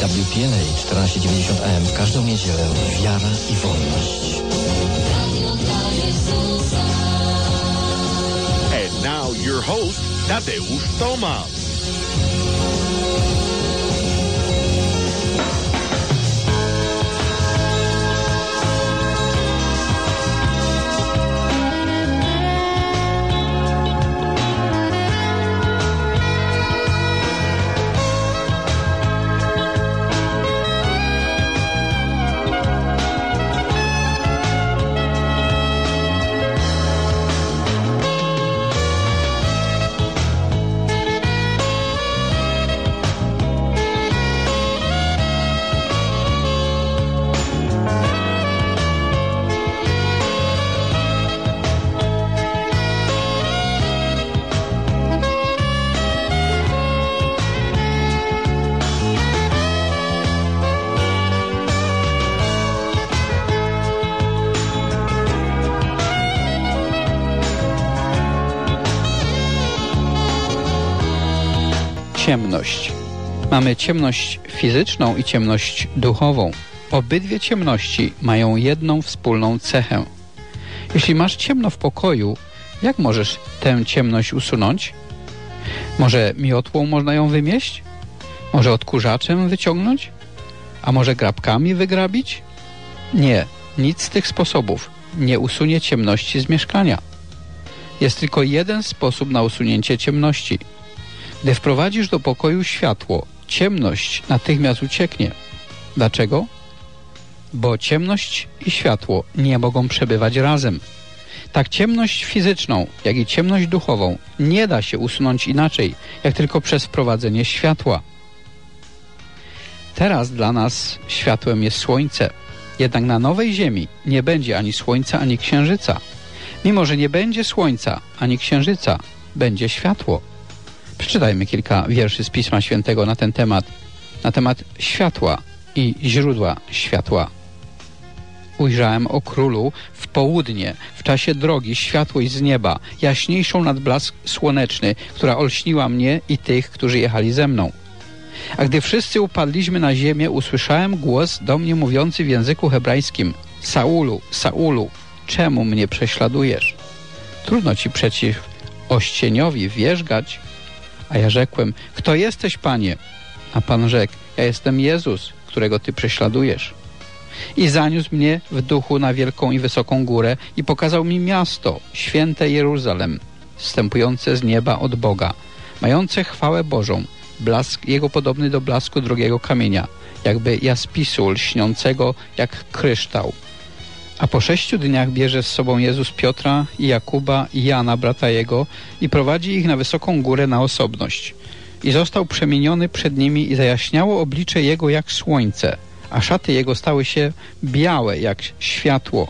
EWTN 1490 AM w każdą niedzielę. Wiara i wolność. And now your host, Tadeusz Tomasz. Ciemność. Mamy ciemność fizyczną i ciemność duchową. Obydwie ciemności mają jedną wspólną cechę. Jeśli masz ciemno w pokoju, jak możesz tę ciemność usunąć? Może miotłą można ją wymieść? Może odkurzaczem wyciągnąć? A może grabkami wygrabić? Nie, nic z tych sposobów nie usunie ciemności z mieszkania. Jest tylko jeden sposób na usunięcie ciemności. Gdy wprowadzisz do pokoju światło, ciemność natychmiast ucieknie. Dlaczego? Bo ciemność i światło nie mogą przebywać razem. Tak ciemność fizyczną, jak i ciemność duchową nie da się usunąć inaczej, jak tylko przez wprowadzenie światła. Teraz dla nas światłem jest słońce. Jednak na nowej ziemi nie będzie ani słońca, ani księżyca. Mimo że nie będzie słońca, ani księżyca, będzie światło. Przeczytajmy kilka wierszy z Pisma Świętego na temat światła i źródła światła. Ujrzałem, o królu, w południe, w czasie drogi, światłość z nieba, jaśniejszą nad blask słoneczny, która olśniła mnie i tych, którzy jechali ze mną. A gdy wszyscy upadliśmy na ziemię, usłyszałem głos do mnie mówiący w języku hebrajskim: Saulu, Saulu, czemu mnie prześladujesz? Trudno ci przeciw ościeniowi wierzgać. A ja rzekłem: kto jesteś, Panie? A Pan rzekł: ja jestem Jezus, którego ty prześladujesz. I zaniósł mnie w duchu na wielką i wysoką górę i pokazał mi miasto, święte Jeruzalem, zstępujące z nieba od Boga, mające chwałę Bożą, blask jego podobny do blasku drogiego kamienia, jakby jaspisu lśniącego jak kryształ. A po 6 dniach bierze z sobą Jezus Piotra i Jakuba i Jana, brata jego, i prowadzi ich na wysoką górę na osobność. I został przemieniony przed nimi i zajaśniało oblicze jego jak słońce, a szaty jego stały się białe jak światło.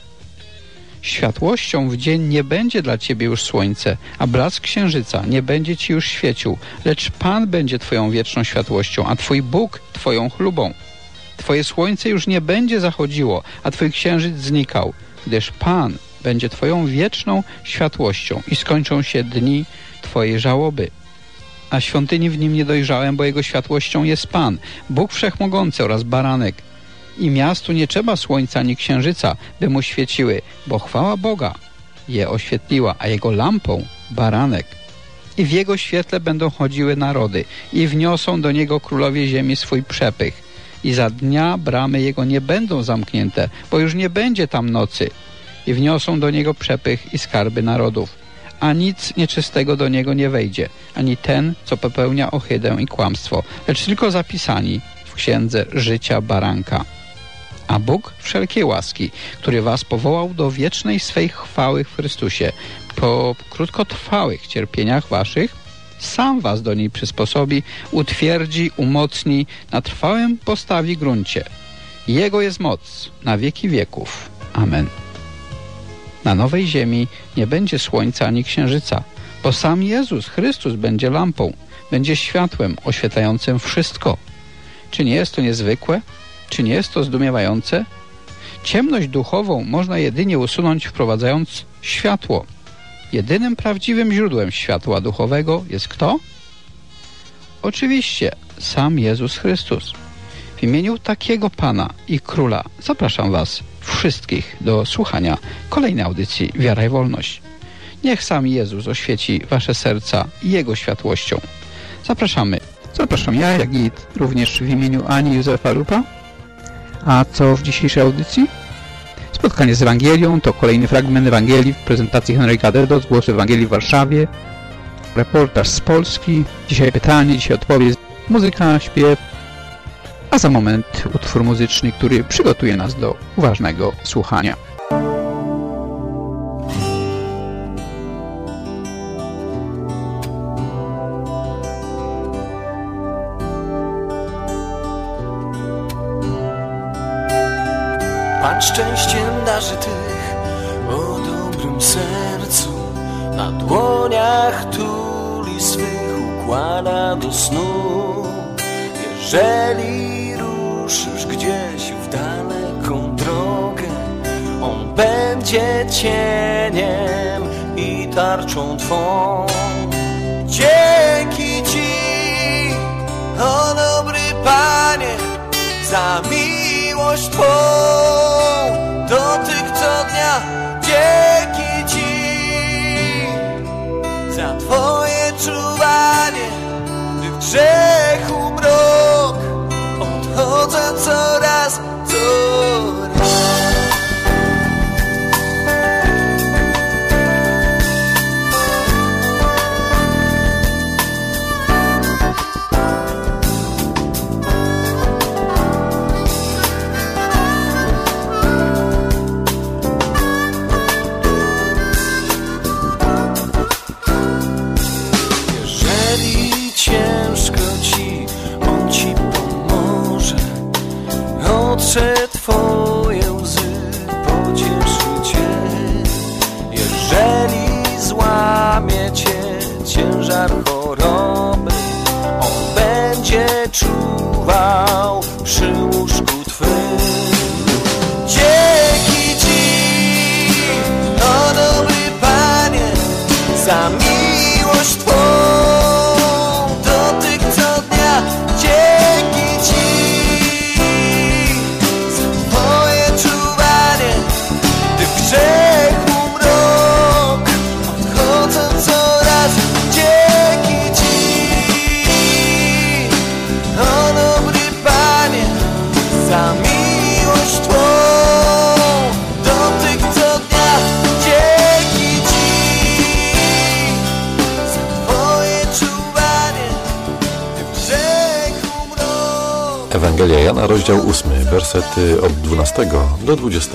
Światłością w dzień nie będzie dla ciebie już słońce, a blask księżyca nie będzie ci już świecił, lecz Pan będzie twoją wieczną światłością, a twój Bóg twoją chlubą. Twoje słońce już nie będzie zachodziło, a twój księżyc znikał, gdyż Pan będzie twoją wieczną światłością i skończą się dni twojej żałoby. A świątyni w nim nie dojrzałem, bo jego światłością jest Pan, Bóg Wszechmogący oraz Baranek. I miastu nie trzeba słońca ani księżyca, by mu świeciły, bo chwała Boga je oświetliła, a jego lampą Baranek. I w jego świetle będą chodziły narody i wniosą do niego królowie ziemi swój przepych. I za dnia bramy jego nie będą zamknięte, bo już nie będzie tam nocy. I wniosą do niego przepych i skarby narodów. A nic nieczystego do niego nie wejdzie, ani ten, co popełnia ohydę i kłamstwo, lecz tylko zapisani w księdze życia Baranka. A Bóg wszelkiej łaski, który was powołał do wiecznej swej chwały w Chrystusie, po krótkotrwałych cierpieniach waszych, sam was do niej przysposobi, utwierdzi, umocni, na trwałym postawi gruncie. Jego jest moc na wieki wieków. Amen. Na nowej ziemi nie będzie słońca ani księżyca, bo sam Jezus Chrystus będzie lampą, będzie światłem oświetlającym wszystko. Czy nie jest to niezwykłe? Czy nie jest to zdumiewające? Ciemność duchową można jedynie usunąć, wprowadzając światło. Jedynym prawdziwym źródłem światła duchowego jest kto? Oczywiście sam Jezus Chrystus. W imieniu takiego Pana i Króla zapraszam Was wszystkich do słuchania kolejnej audycji Wiara i Wolność. Niech sam Jezus oświeci Wasze serca Jego światłością. Zapraszam ja, jak i również w imieniu Ani Józefa Lupa. A co w dzisiejszej audycji? Spotkanie z Ewangelią, to kolejny fragment Ewangelii w prezentacji Henryka Derdo z Głosu Ewangelii w Warszawie. Reportaż z Polski, dzisiaj pytanie, dzisiaj odpowiedź, muzyka, śpiew, a za moment utwór muzyczny, który przygotuje nas do uważnego słuchania. Pan szczęściem darzy tych o dobrym sercu, na dłoniach tuli swych układa do snu. Jeżeli ruszysz gdzieś w daleką drogę, on będzie cieniem i tarczą twą. Dzięki Ci, o dobry Panie, za miłość Twą. Dotyk co dnia, dzięki Ci za Twoje czuwanie, gdy w grzechu mrok odchodzę coraz. Otrze Twoje łzy, pocieszy Cię. Jeżeli złamie Cię ciężar choroby, on będzie czuwał przy łóżku Twym. Dzięki Ci, o dobry Panie, za miłość Twą. Dotyk co dnia, dzięki Ci grzechu mrok odchodzę coraz. Dzięki Ci, o dobry Panie, za miłość Twą. Dotyk co dnia, dzięki Ci za Twoje czuwanie, gdy w grzechu mrok. Ewangelia Jana, rozdział 8, wersety od 12 do 20.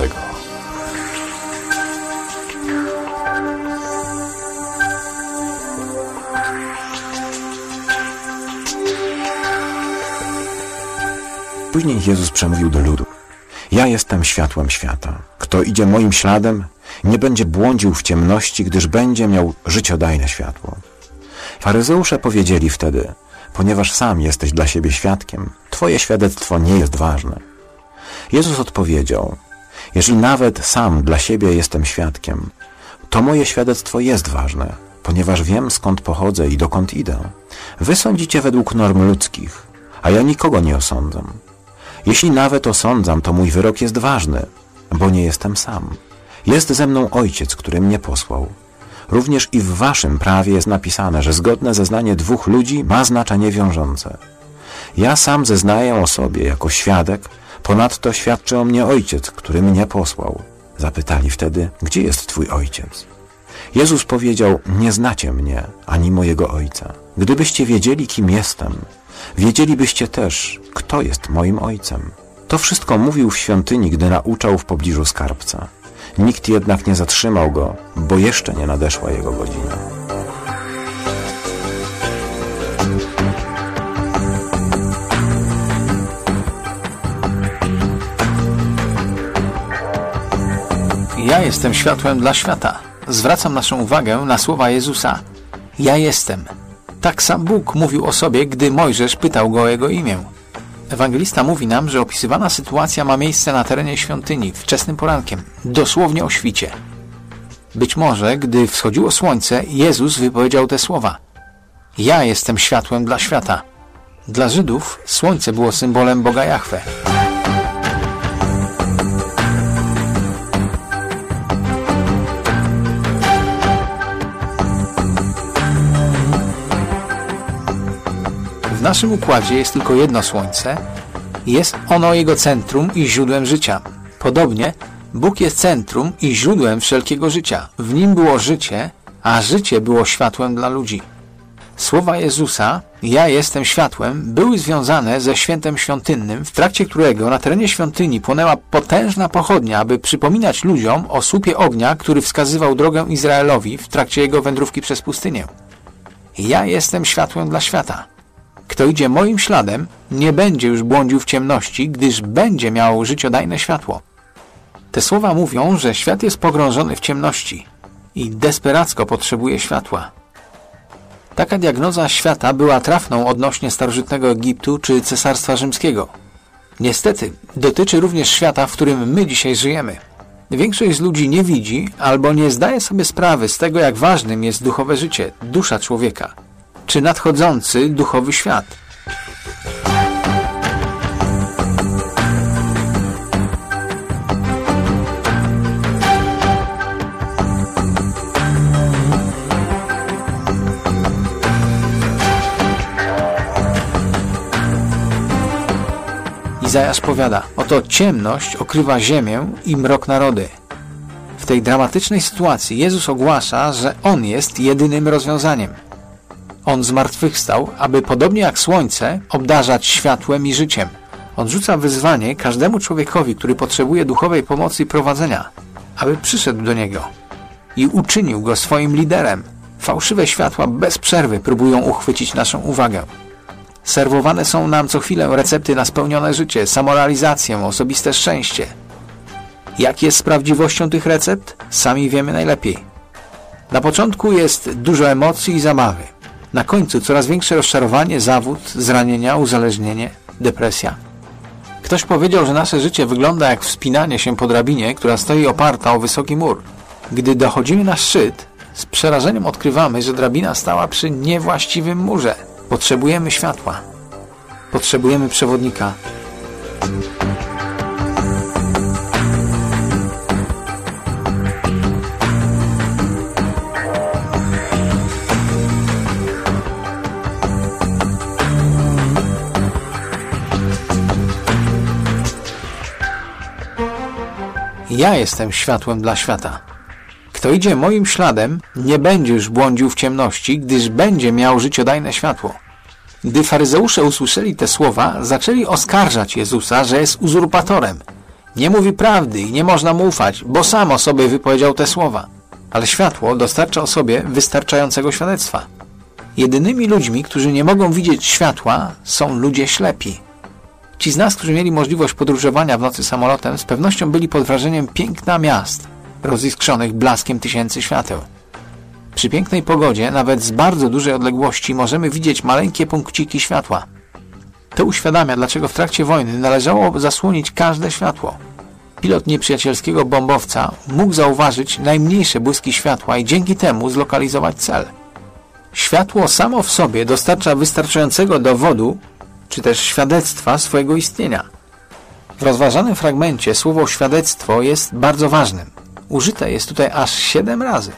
Później Jezus przemówił do ludu: Ja jestem światłem świata. Kto idzie moim śladem, nie będzie błądził w ciemności, gdyż będzie miał życiodajne światło. Faryzeusze powiedzieli wtedy: Ponieważ sam jesteś dla siebie świadkiem, Twoje świadectwo nie jest ważne. Jezus odpowiedział: Jeżeli nawet sam dla siebie jestem świadkiem, to moje świadectwo jest ważne, ponieważ wiem, skąd pochodzę i dokąd idę. Wy sądzicie według norm ludzkich, a ja nikogo nie osądzam. Jeśli nawet osądzam, to mój wyrok jest ważny, bo nie jestem sam. Jest ze mną Ojciec, który mnie posłał. Również i w waszym prawie jest napisane, że zgodne zeznanie dwóch ludzi ma znaczenie wiążące. Ja sam zeznaję o sobie jako świadek, ponadto świadczy o mnie Ojciec, który mnie posłał. Zapytali wtedy: Gdzie jest Twój Ojciec? Jezus powiedział: Nie znacie mnie, ani mojego Ojca. Gdybyście wiedzieli, kim jestem, wiedzielibyście też, kto jest moim Ojcem. To wszystko mówił w świątyni, gdy nauczał w pobliżu skarbca. Nikt jednak nie zatrzymał go, bo jeszcze nie nadeszła jego godzina. Ja jestem światłem dla świata. Zwracam naszą uwagę na słowa Jezusa. Ja jestem. Tak sam Bóg mówił o sobie, gdy Mojżesz pytał go o jego imię. Ewangelista mówi nam, że opisywana sytuacja ma miejsce na terenie świątyni, wczesnym porankiem, dosłownie o świcie. Być może, gdy wschodziło słońce, Jezus wypowiedział te słowa. Ja jestem światłem dla świata. Dla Żydów słońce było symbolem Boga Jahwe. W naszym układzie jest tylko jedno słońce i jest ono jego centrum i źródłem życia. Podobnie Bóg jest centrum i źródłem wszelkiego życia. W Nim było życie, a życie było światłem dla ludzi. Słowa Jezusa, ja jestem światłem, były związane ze świętem świątynnym, w trakcie którego na terenie świątyni płonęła potężna pochodnia, aby przypominać ludziom o słupie ognia, który wskazywał drogę Izraelowi w trakcie jego wędrówki przez pustynię. Ja jestem światłem dla świata. Kto idzie moim śladem, nie będzie już błądził w ciemności, gdyż będzie miał życiodajne światło. Te słowa mówią, że świat jest pogrążony w ciemności i desperacko potrzebuje światła. Taka diagnoza świata była trafną odnośnie starożytnego Egiptu czy Cesarstwa Rzymskiego. Niestety, dotyczy również świata, w którym my dzisiaj żyjemy. Większość z ludzi nie widzi albo nie zdaje sobie sprawy z tego, jak ważnym jest duchowe życie, dusza człowieka, czy nadchodzący duchowy świat. Izajasz powiada, oto ciemność okrywa ziemię i mrok narody. W tej dramatycznej sytuacji Jezus ogłasza, że On jest jedynym rozwiązaniem. On zmartwychwstał, aby podobnie jak słońce obdarzać światłem i życiem. On rzuca wyzwanie każdemu człowiekowi, który potrzebuje duchowej pomocy i prowadzenia, aby przyszedł do Niego i uczynił Go swoim liderem. Fałszywe światła bez przerwy próbują uchwycić naszą uwagę. Serwowane są nam co chwilę recepty na spełnione życie, samorealizację, osobiste szczęście. Jak jest z prawdziwością tych recept? Sami wiemy najlepiej. Na początku jest dużo emocji i zabawy. Na końcu coraz większe rozczarowanie, zawód, zranienia, uzależnienie, depresja. Ktoś powiedział, że nasze życie wygląda jak wspinanie się po drabinie, która stoi oparta o wysoki mur. Gdy dochodzimy na szczyt, z przerażeniem odkrywamy, że drabina stała przy niewłaściwym murze. Potrzebujemy światła. Potrzebujemy przewodnika. Ja jestem światłem dla świata. Kto idzie moim śladem, nie będzie już błądził w ciemności, gdyż będzie miał życiodajne światło. Gdy faryzeusze usłyszeli te słowa, zaczęli oskarżać Jezusa, że jest uzurpatorem. Nie mówi prawdy i nie można mu ufać, bo sam o sobie wypowiedział te słowa. Ale światło dostarcza osobie wystarczającego świadectwa. Jedynymi ludźmi, którzy nie mogą widzieć światła, są ludzie ślepi. Ci z nas, którzy mieli możliwość podróżowania w nocy samolotem, z pewnością byli pod wrażeniem piękna miast, roziskrzonych blaskiem tysięcy świateł. Przy pięknej pogodzie, nawet z bardzo dużej odległości, możemy widzieć maleńkie punkciki światła. To uświadamia, dlaczego w trakcie wojny należało zasłonić każde światło. Pilot nieprzyjacielskiego bombowca mógł zauważyć najmniejsze błyski światła i dzięki temu zlokalizować cel. Światło samo w sobie dostarcza wystarczającego dowodu, czy też świadectwa swojego istnienia. W rozważanym fragmencie słowo świadectwo jest bardzo ważnym. Użyte jest tutaj aż 7 razy.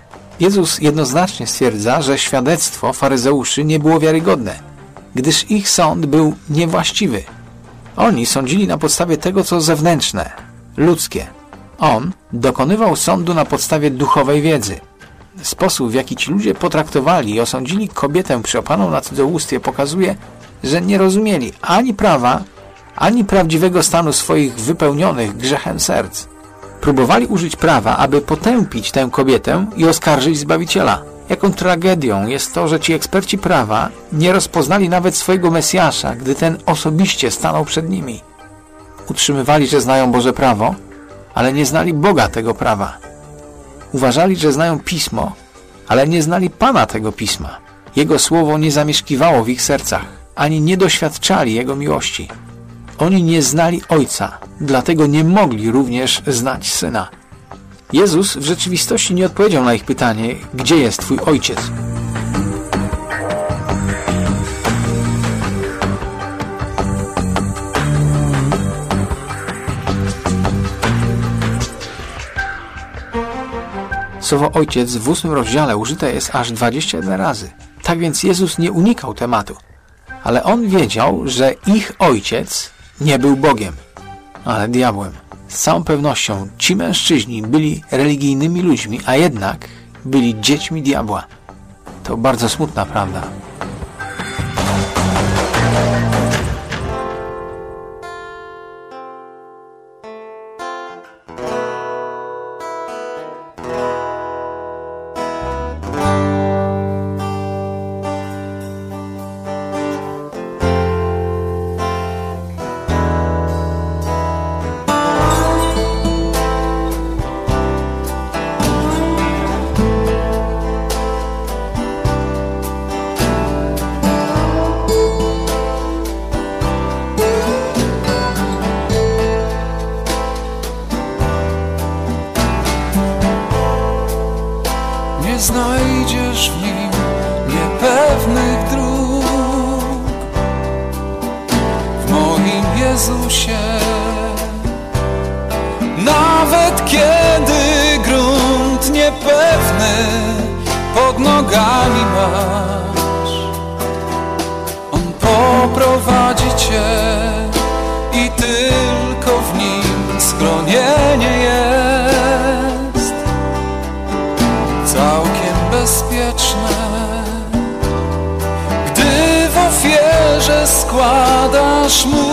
Jezus jednoznacznie stwierdza, że świadectwo faryzeuszy nie było wiarygodne, gdyż ich sąd był niewłaściwy. Oni sądzili na podstawie tego, co zewnętrzne, ludzkie. On dokonywał sądu na podstawie duchowej wiedzy. Sposób, w jaki ci ludzie potraktowali i osądzili kobietę przyopaną na cudzołóstwie, pokazuje, że nie rozumieli ani prawa, ani prawdziwego stanu swoich wypełnionych grzechem serc. Próbowali użyć prawa, aby potępić tę kobietę i oskarżyć Zbawiciela. Jaką tragedią jest to, że ci eksperci prawa nie rozpoznali nawet swojego Mesjasza, gdy ten osobiście stanął przed nimi. Utrzymywali, że znają Boże prawo, ale nie znali Boga tego prawa. Uważali, że znają Pismo, ale nie znali Pana tego Pisma. Jego słowo nie zamieszkiwało w ich sercach, ani nie doświadczali Jego miłości. Oni nie znali Ojca, dlatego nie mogli również znać Syna. Jezus w rzeczywistości nie odpowiedział na ich pytanie, gdzie jest Twój Ojciec? Słowo ojciec w 8 rozdziale użyte jest aż 21 razy. Tak więc Jezus nie unikał tematu. Ale On wiedział, że ich ojciec nie był Bogiem, ale diabłem. Z całą pewnością ci mężczyźni byli religijnymi ludźmi, a jednak byli dziećmi diabła. To bardzo smutna prawda. Nie znajdziesz w nim niepewnych dróg. W moim Jezusie, nawet kiedy grunt niepewny pod nogami masz, On poprowadzi cię i tylko w nim schronienie jest. Całkiem bezpieczne, gdy w ofierze składasz Mu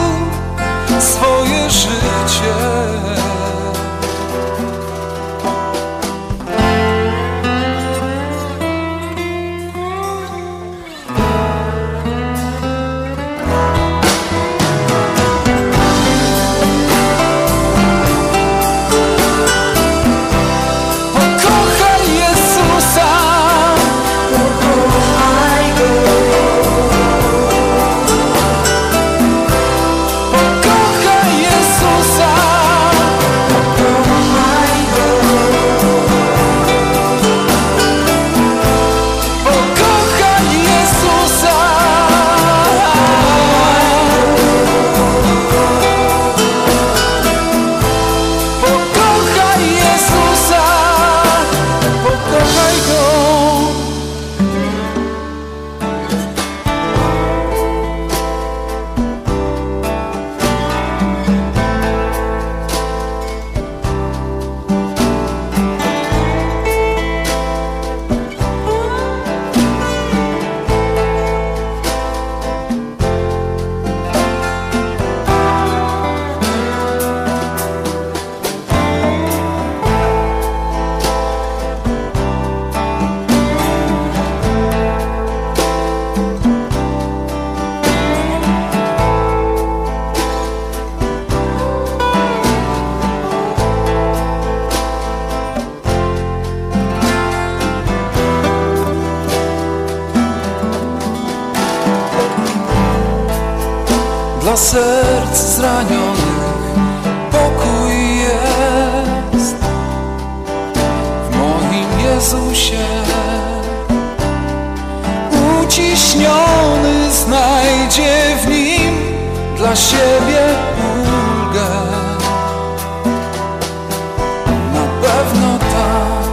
swoje życie. Dla serc zranionych pokój jest w moim Jezusie. Uciśniony znajdzie w Nim dla siebie ulgę. Na pewno tak,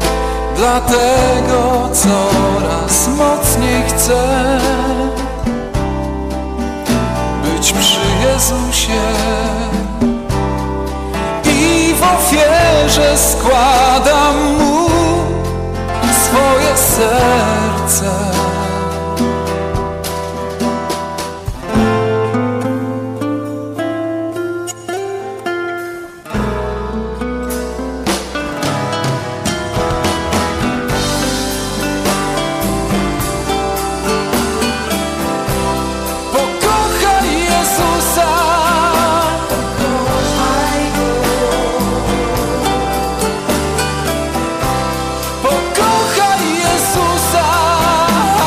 dlatego coraz mocniej chcę być przy Jezusie i w ofierze składam Mu swoje serce. Pokochaj Jezusa.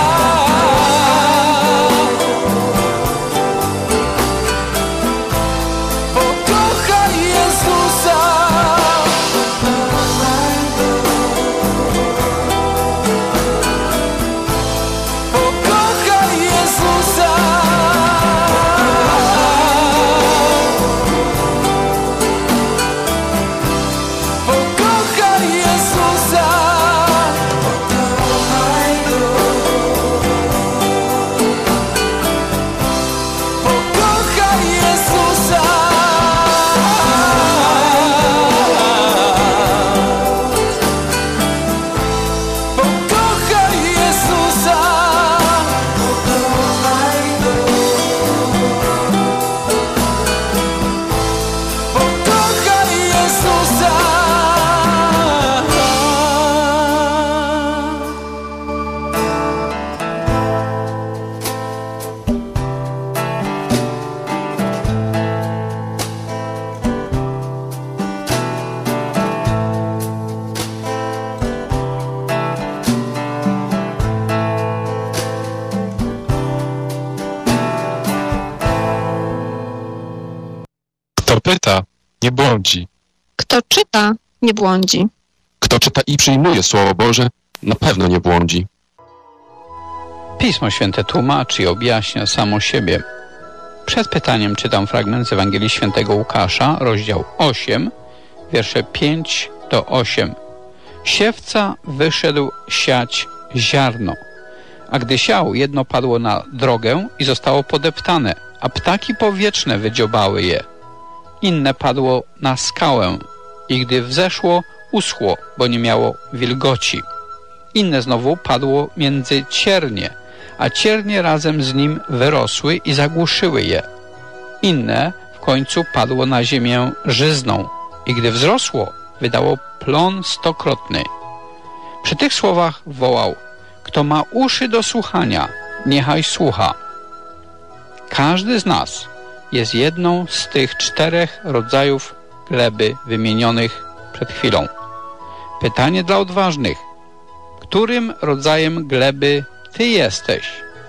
Kto pyta, nie błądzi. Kto czyta, nie błądzi. Kto czyta i przyjmuje Słowo Boże, na pewno nie błądzi. Pismo Święte tłumaczy i objaśnia samo siebie. Przed pytaniem czytam fragment z Ewangelii Świętego Łukasza, rozdział 8, wiersze 5 do 8. Siewca wyszedł siać ziarno, a gdy siał, jedno padło na drogę i zostało podeptane, a ptaki powietrzne wydziobały je. Inne padło na skałę i gdy wzeszło, uschło, bo nie miało wilgoci. Inne znowu padło między ciernie, a ciernie razem z nim wyrosły i zagłuszyły je. Inne w końcu padło na ziemię żyzną i gdy wzrosło, wydało plon 100-krotny. Przy tych słowach wołał: kto ma uszy do słuchania, niechaj słucha. Każdy z nas jest jedną z tych 4 rodzajów gleby wymienionych przed chwilą. Pytanie dla odważnych: którym rodzajem gleby ty jesteś?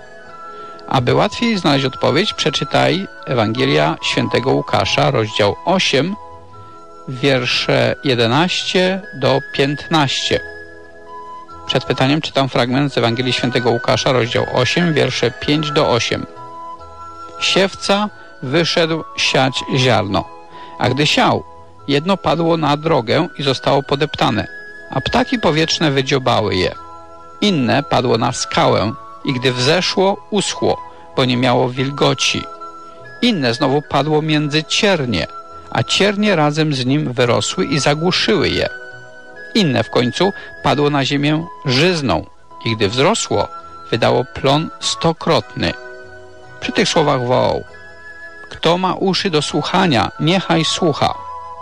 Aby łatwiej znaleźć odpowiedź, przeczytaj Ewangelia Świętego Łukasza, rozdział 8, wiersze 11 do 15. Przed pytaniem czytam fragment z Ewangelii Świętego Łukasza, rozdział 8, wiersze 5 do 8. Siewca wyszedł siać ziarno, a gdy siał, jedno padło na drogę i zostało podeptane, a ptaki powietrzne wydziobały je. Inne padło na skałę i gdy wzeszło, uschło, bo nie miało wilgoci. Inne znowu padło między ciernie, a ciernie razem z nim wyrosły i zagłuszyły je. Inne w końcu padło na ziemię żyzną i gdy wzrosło, wydało plon 100-krotny. Przy tych słowach wołał: kto ma uszy do słuchania, niechaj słucha.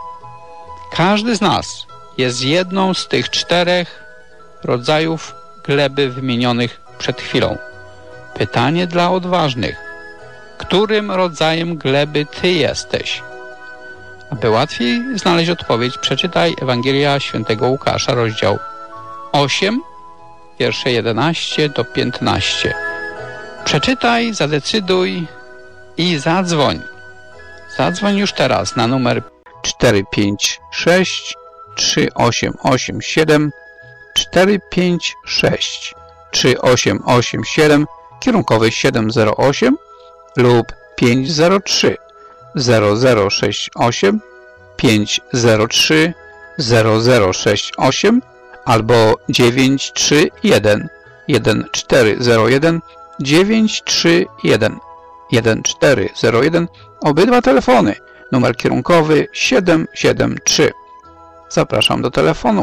Każdy z nas jest jedną z tych 4 rodzajów gleby wymienionych przed chwilą. Pytanie dla odważnych: którym rodzajem gleby ty jesteś? Aby łatwiej znaleźć odpowiedź, przeczytaj Ewangelia Świętego Łukasza, rozdział 8, wiersze 11 do 15. Przeczytaj, zadecyduj i zadzwoń. Zadzwoń już teraz na numer 456 3887 456 3887, kierunkowy 708 lub 503 0068 503 0068 albo 931 1401 931 1401. Obydwa telefony. Numer kierunkowy 773. Zapraszam do telefonu.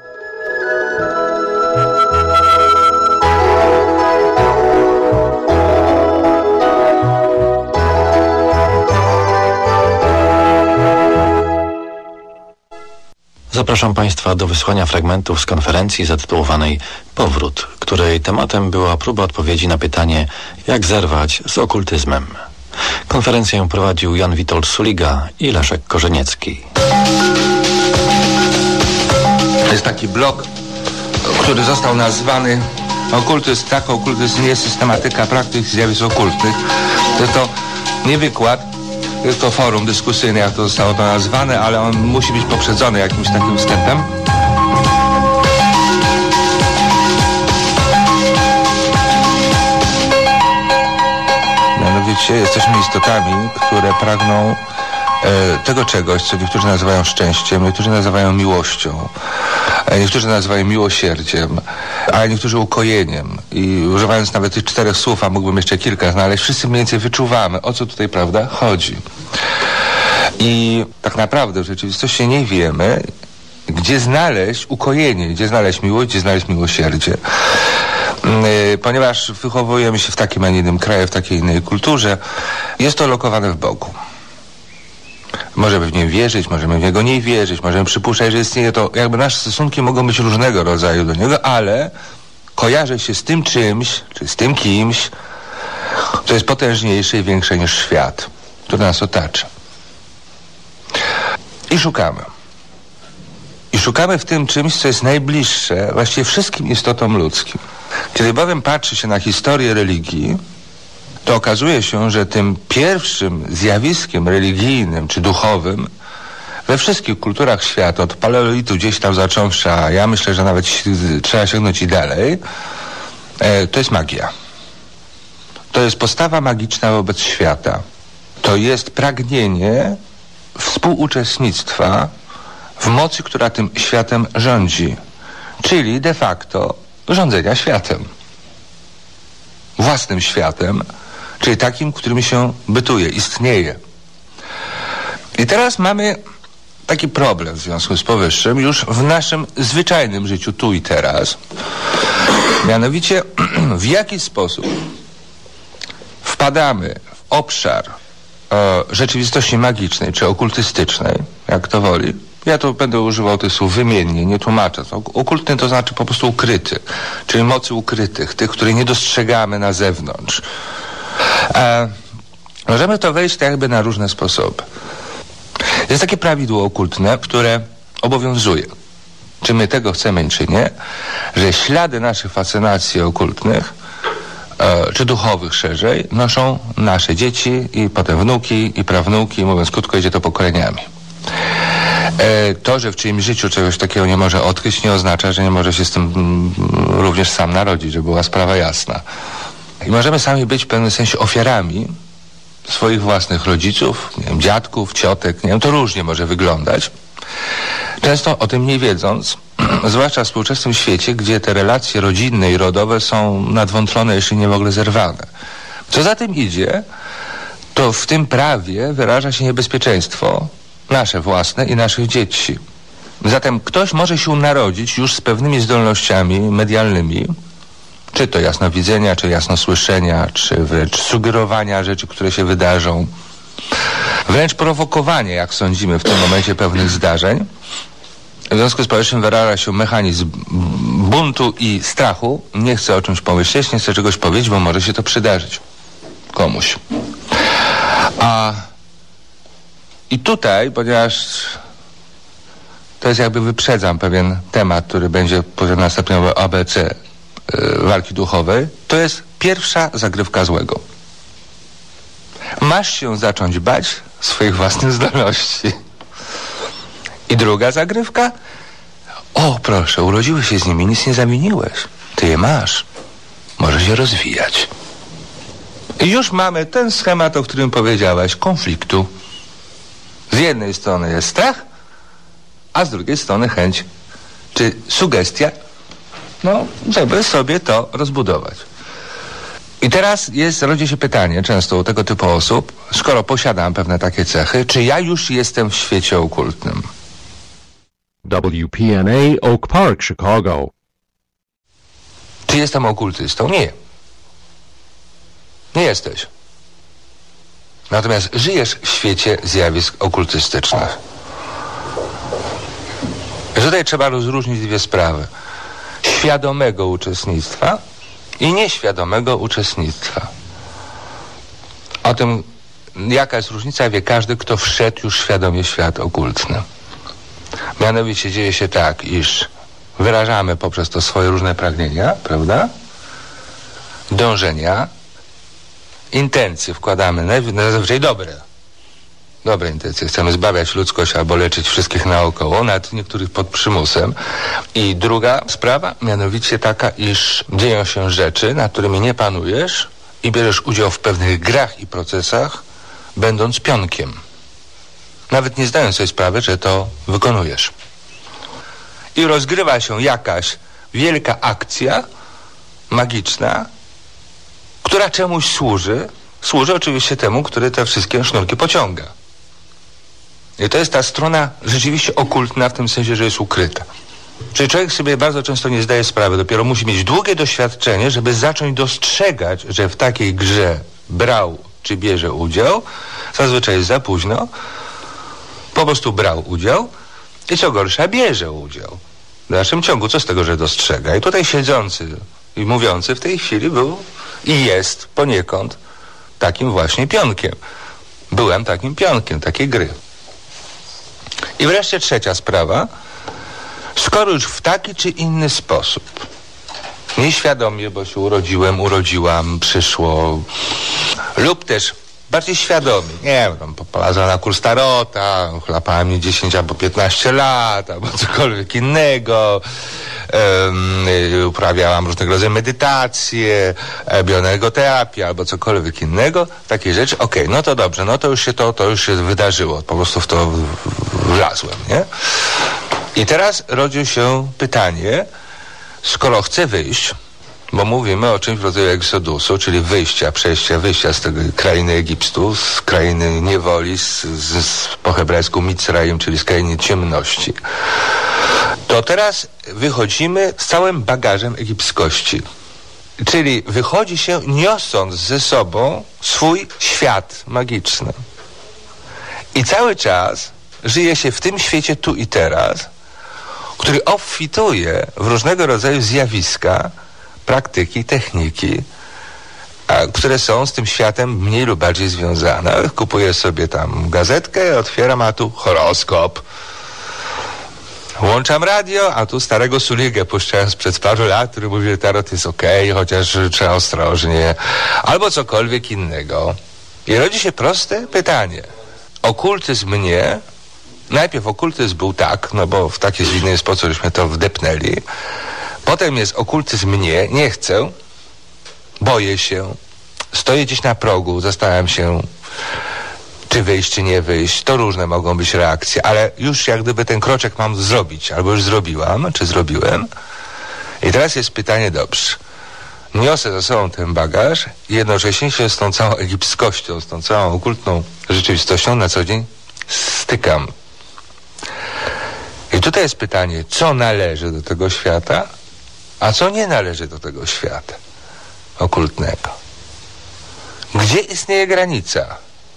Zapraszam Państwa do wysłania fragmentów z konferencji zatytułowanej Powrót, której tematem była próba odpowiedzi na pytanie, jak zerwać z okultyzmem. Konferencję prowadził Jan Witold Suliga i Leszek Korzeniecki. To jest taki blok, który został nazwany okultyzm. Tak, okultyzm nie jest systematyka praktyk zjawisk okultnych. To nie wykład, tylko forum dyskusyjne, jak to zostało to nazwane, ale on musi być poprzedzony jakimś takim wstępem. Mianowicie jesteśmy istotami, które pragną tego czegoś, co niektórzy nazywają szczęściem, niektórzy nazywają miłością, niektórzy nazywają miłosierdziem, a niektórzy ukojeniem. I używając nawet tych 4 słów, a mógłbym jeszcze kilka znaleźć, wszyscy mniej więcej wyczuwamy, o co tutaj, prawda, chodzi. I tak naprawdę w rzeczywistości nie wiemy, gdzie znaleźć ukojenie, gdzie znaleźć miłość, gdzie znaleźć miłosierdzie. Ponieważ wychowujemy się w takim, a nie innym kraju, w takiej innej kulturze, jest to lokowane w Bogu. Możemy w nie wierzyć, możemy w niego nie wierzyć, możemy przypuszczać, że istnieje to, jakby nasze stosunki mogą być różnego rodzaju do niego, ale kojarzy się z tym czymś, czy z tym kimś, co jest potężniejsze i większe niż świat, który nas otacza. I szukamy. I szukamy w tym czymś, co jest najbliższe właściwie wszystkim istotom ludzkim. Kiedy bowiem patrzy się na historię religii, to okazuje się, że tym pierwszym zjawiskiem religijnym czy duchowym we wszystkich kulturach świata, od paleolitu gdzieś tam zacząwszy, a ja myślę, że nawet trzeba sięgnąć i dalej, to jest magia. To jest postawa magiczna wobec świata. To jest pragnienie współuczestnictwa w mocy, która tym światem rządzi. Czyli de facto rządzenia światem. Własnym światem, czyli takim, którym się bytuje, istnieje. I teraz mamy taki problem w związku z powyższym już w naszym zwyczajnym życiu tu i teraz. Mianowicie w jaki sposób wpadamy w obszar rzeczywistości magicznej czy okultystycznej, jak to woli. Ja tu będę używał tych słów wymiennie, nie tłumaczę. Okultny to znaczy po prostu ukryty, czyli mocy ukrytych, tych, które nie dostrzegamy na zewnątrz. Możemy to wejść tak jakby na różne sposoby. Jest takie prawidło okultne, które obowiązuje, czy my tego chcemy, czy nie, że ślady naszych fascynacji okultnych, czy duchowych szerzej, noszą nasze dzieci i potem wnuki i prawnuki, mówiąc krótko, idzie to pokoleniami. To, że w czyimś życiu czegoś takiego nie może odkryć, nie oznacza, że nie może się z tym również sam narodzić, żeby była sprawa jasna. I możemy sami być w pewnym sensie ofiarami swoich własnych rodziców, nie wiem, dziadków, ciotek, nie wiem, to różnie może wyglądać. Często o tym nie wiedząc, zwłaszcza w współczesnym świecie, gdzie te relacje rodzinne i rodowe są nadwątlone, jeśli nie w ogóle zerwane. Co za tym idzie, to w tym prawie wyraża się niebezpieczeństwo nasze własne i naszych dzieci. Zatem ktoś może się narodzić już z pewnymi zdolnościami medialnymi, czy to jasnowidzenia, czy jasnosłyszenia, czy wręcz sugerowania rzeczy, które się wydarzą, wręcz prowokowanie, jak sądzimy w tym momencie, pewnych zdarzeń. W związku z powyższym wyraża się mechanizm buntu i strachu. Nie chcę o czymś pomyśleć, nie chcę czegoś powiedzieć, bo może się to przydarzyć komuś. I tutaj, ponieważ to jest jakby wyprzedzam pewien temat, który będzie potem następnie ABC walki duchowej, to jest pierwsza zagrywka złego. Masz się zacząć bać swoich własnych zdolności. I druga zagrywka? O, proszę, urodziłeś się z nimi, nic nie zamieniłeś. Ty je masz. Możesz je rozwijać. I już mamy ten schemat, o którym powiedziałaś, konfliktu. Z jednej strony jest strach, a z drugiej strony chęć, czy sugestia, żeby sobie to rozbudować. I teraz rodzi się pytanie często u tego typu osób, skoro posiadam pewne takie cechy, czy ja już jestem w świecie okultnym? WPNA Oak Park, Chicago. Czy jestem okultystą? Nie. Nie jesteś. Natomiast żyjesz w świecie zjawisk okultystycznych. I tutaj trzeba rozróżnić dwie sprawy. Świadomego uczestnictwa i nieświadomego uczestnictwa. O tym, jaka jest różnica, wie każdy, kto wszedł już świadomie w świat okultny. Mianowicie dzieje się tak, iż wyrażamy poprzez to swoje różne pragnienia, prawda? Dążenia, intencje wkładamy, najzazwyczaj dobre intencje. Chcemy zbawiać ludzkość albo leczyć wszystkich naokoło, nawet niektórych pod przymusem. I druga sprawa, mianowicie taka, iż dzieją się rzeczy, nad którymi nie panujesz i bierzesz udział w pewnych grach i procesach, będąc pionkiem. Nawet nie zdając sobie sprawy, że to wykonujesz. I rozgrywa się jakaś wielka akcja magiczna, która czemuś służy. Służy oczywiście temu, który te wszystkie sznurki pociąga. I to jest ta strona rzeczywiście okultna w tym sensie, że jest ukryta. Czyli człowiek sobie bardzo często nie zdaje sprawy, dopiero musi mieć długie doświadczenie, żeby zacząć dostrzegać, że w takiej grze brał czy bierze udział. Zazwyczaj jest za późno. Po prostu brał udział i co gorsza, bierze udział. W dalszym ciągu, co z tego, że dostrzega? I tutaj siedzący i mówiący w tej chwili był i jest poniekąd takim właśnie pionkiem. Byłem takim pionkiem, takiej gry. I wreszcie trzecia sprawa. Skoro już w taki czy inny sposób, nieświadomie, bo się urodziłam, przyszło, Lub też bardziej świadomi, nie wiem, tam poprowadzam na kurs tarota, chlapałem mi 10 albo 15 lat, albo cokolwiek innego, uprawiałam różnego rodzaju medytacje, bioenergoterapię, albo cokolwiek innego, takie rzeczy, okej, no to dobrze, no to już się wydarzyło, po prostu w to wlazłem, nie? I teraz rodzi się pytanie, skoro chcę wyjść, bo mówimy o czymś w rodzaju egzodusu, czyli wyjścia z tej krainy Egiptu, z krainy niewoli, po hebrajsku Mitzraim, czyli z krainy ciemności. To teraz wychodzimy z całym bagażem egipskości. Czyli wychodzi się niosąc ze sobą swój świat magiczny. I cały czas żyje się w tym świecie tu i teraz, który obfituje w różnego rodzaju zjawiska, praktyki, techniki, które są z tym światem mniej lub bardziej związane. Kupuję sobie tam gazetkę, otwieram, a tu horoskop. Włączam radio, a tu starego Suligę puszczałem sprzed paru lat, który mówi, że tarot jest okej, chociaż trzeba ostrożnie, albo cokolwiek innego. I rodzi się proste pytanie. Okultyzm nie. Najpierw okultyzm był tak, no bo w taki dziwny sposób żeśmy to wdepnęli. Potem jest okultyzm nie chcę, boję się, stoję gdzieś na progu, zastanawiam się, czy wyjść, czy nie wyjść. To różne mogą być reakcje, ale już jak gdyby ten kroczek mam zrobić, albo już zrobiłam, czy zrobiłem. I teraz jest pytanie, dobrze, niosę ze sobą ten bagaż i jednocześnie się z tą całą egipskością, z tą całą okultną rzeczywistością na co dzień stykam. I tutaj jest pytanie, co należy do tego świata, a co nie należy do tego świata okultnego. Gdzie istnieje granica?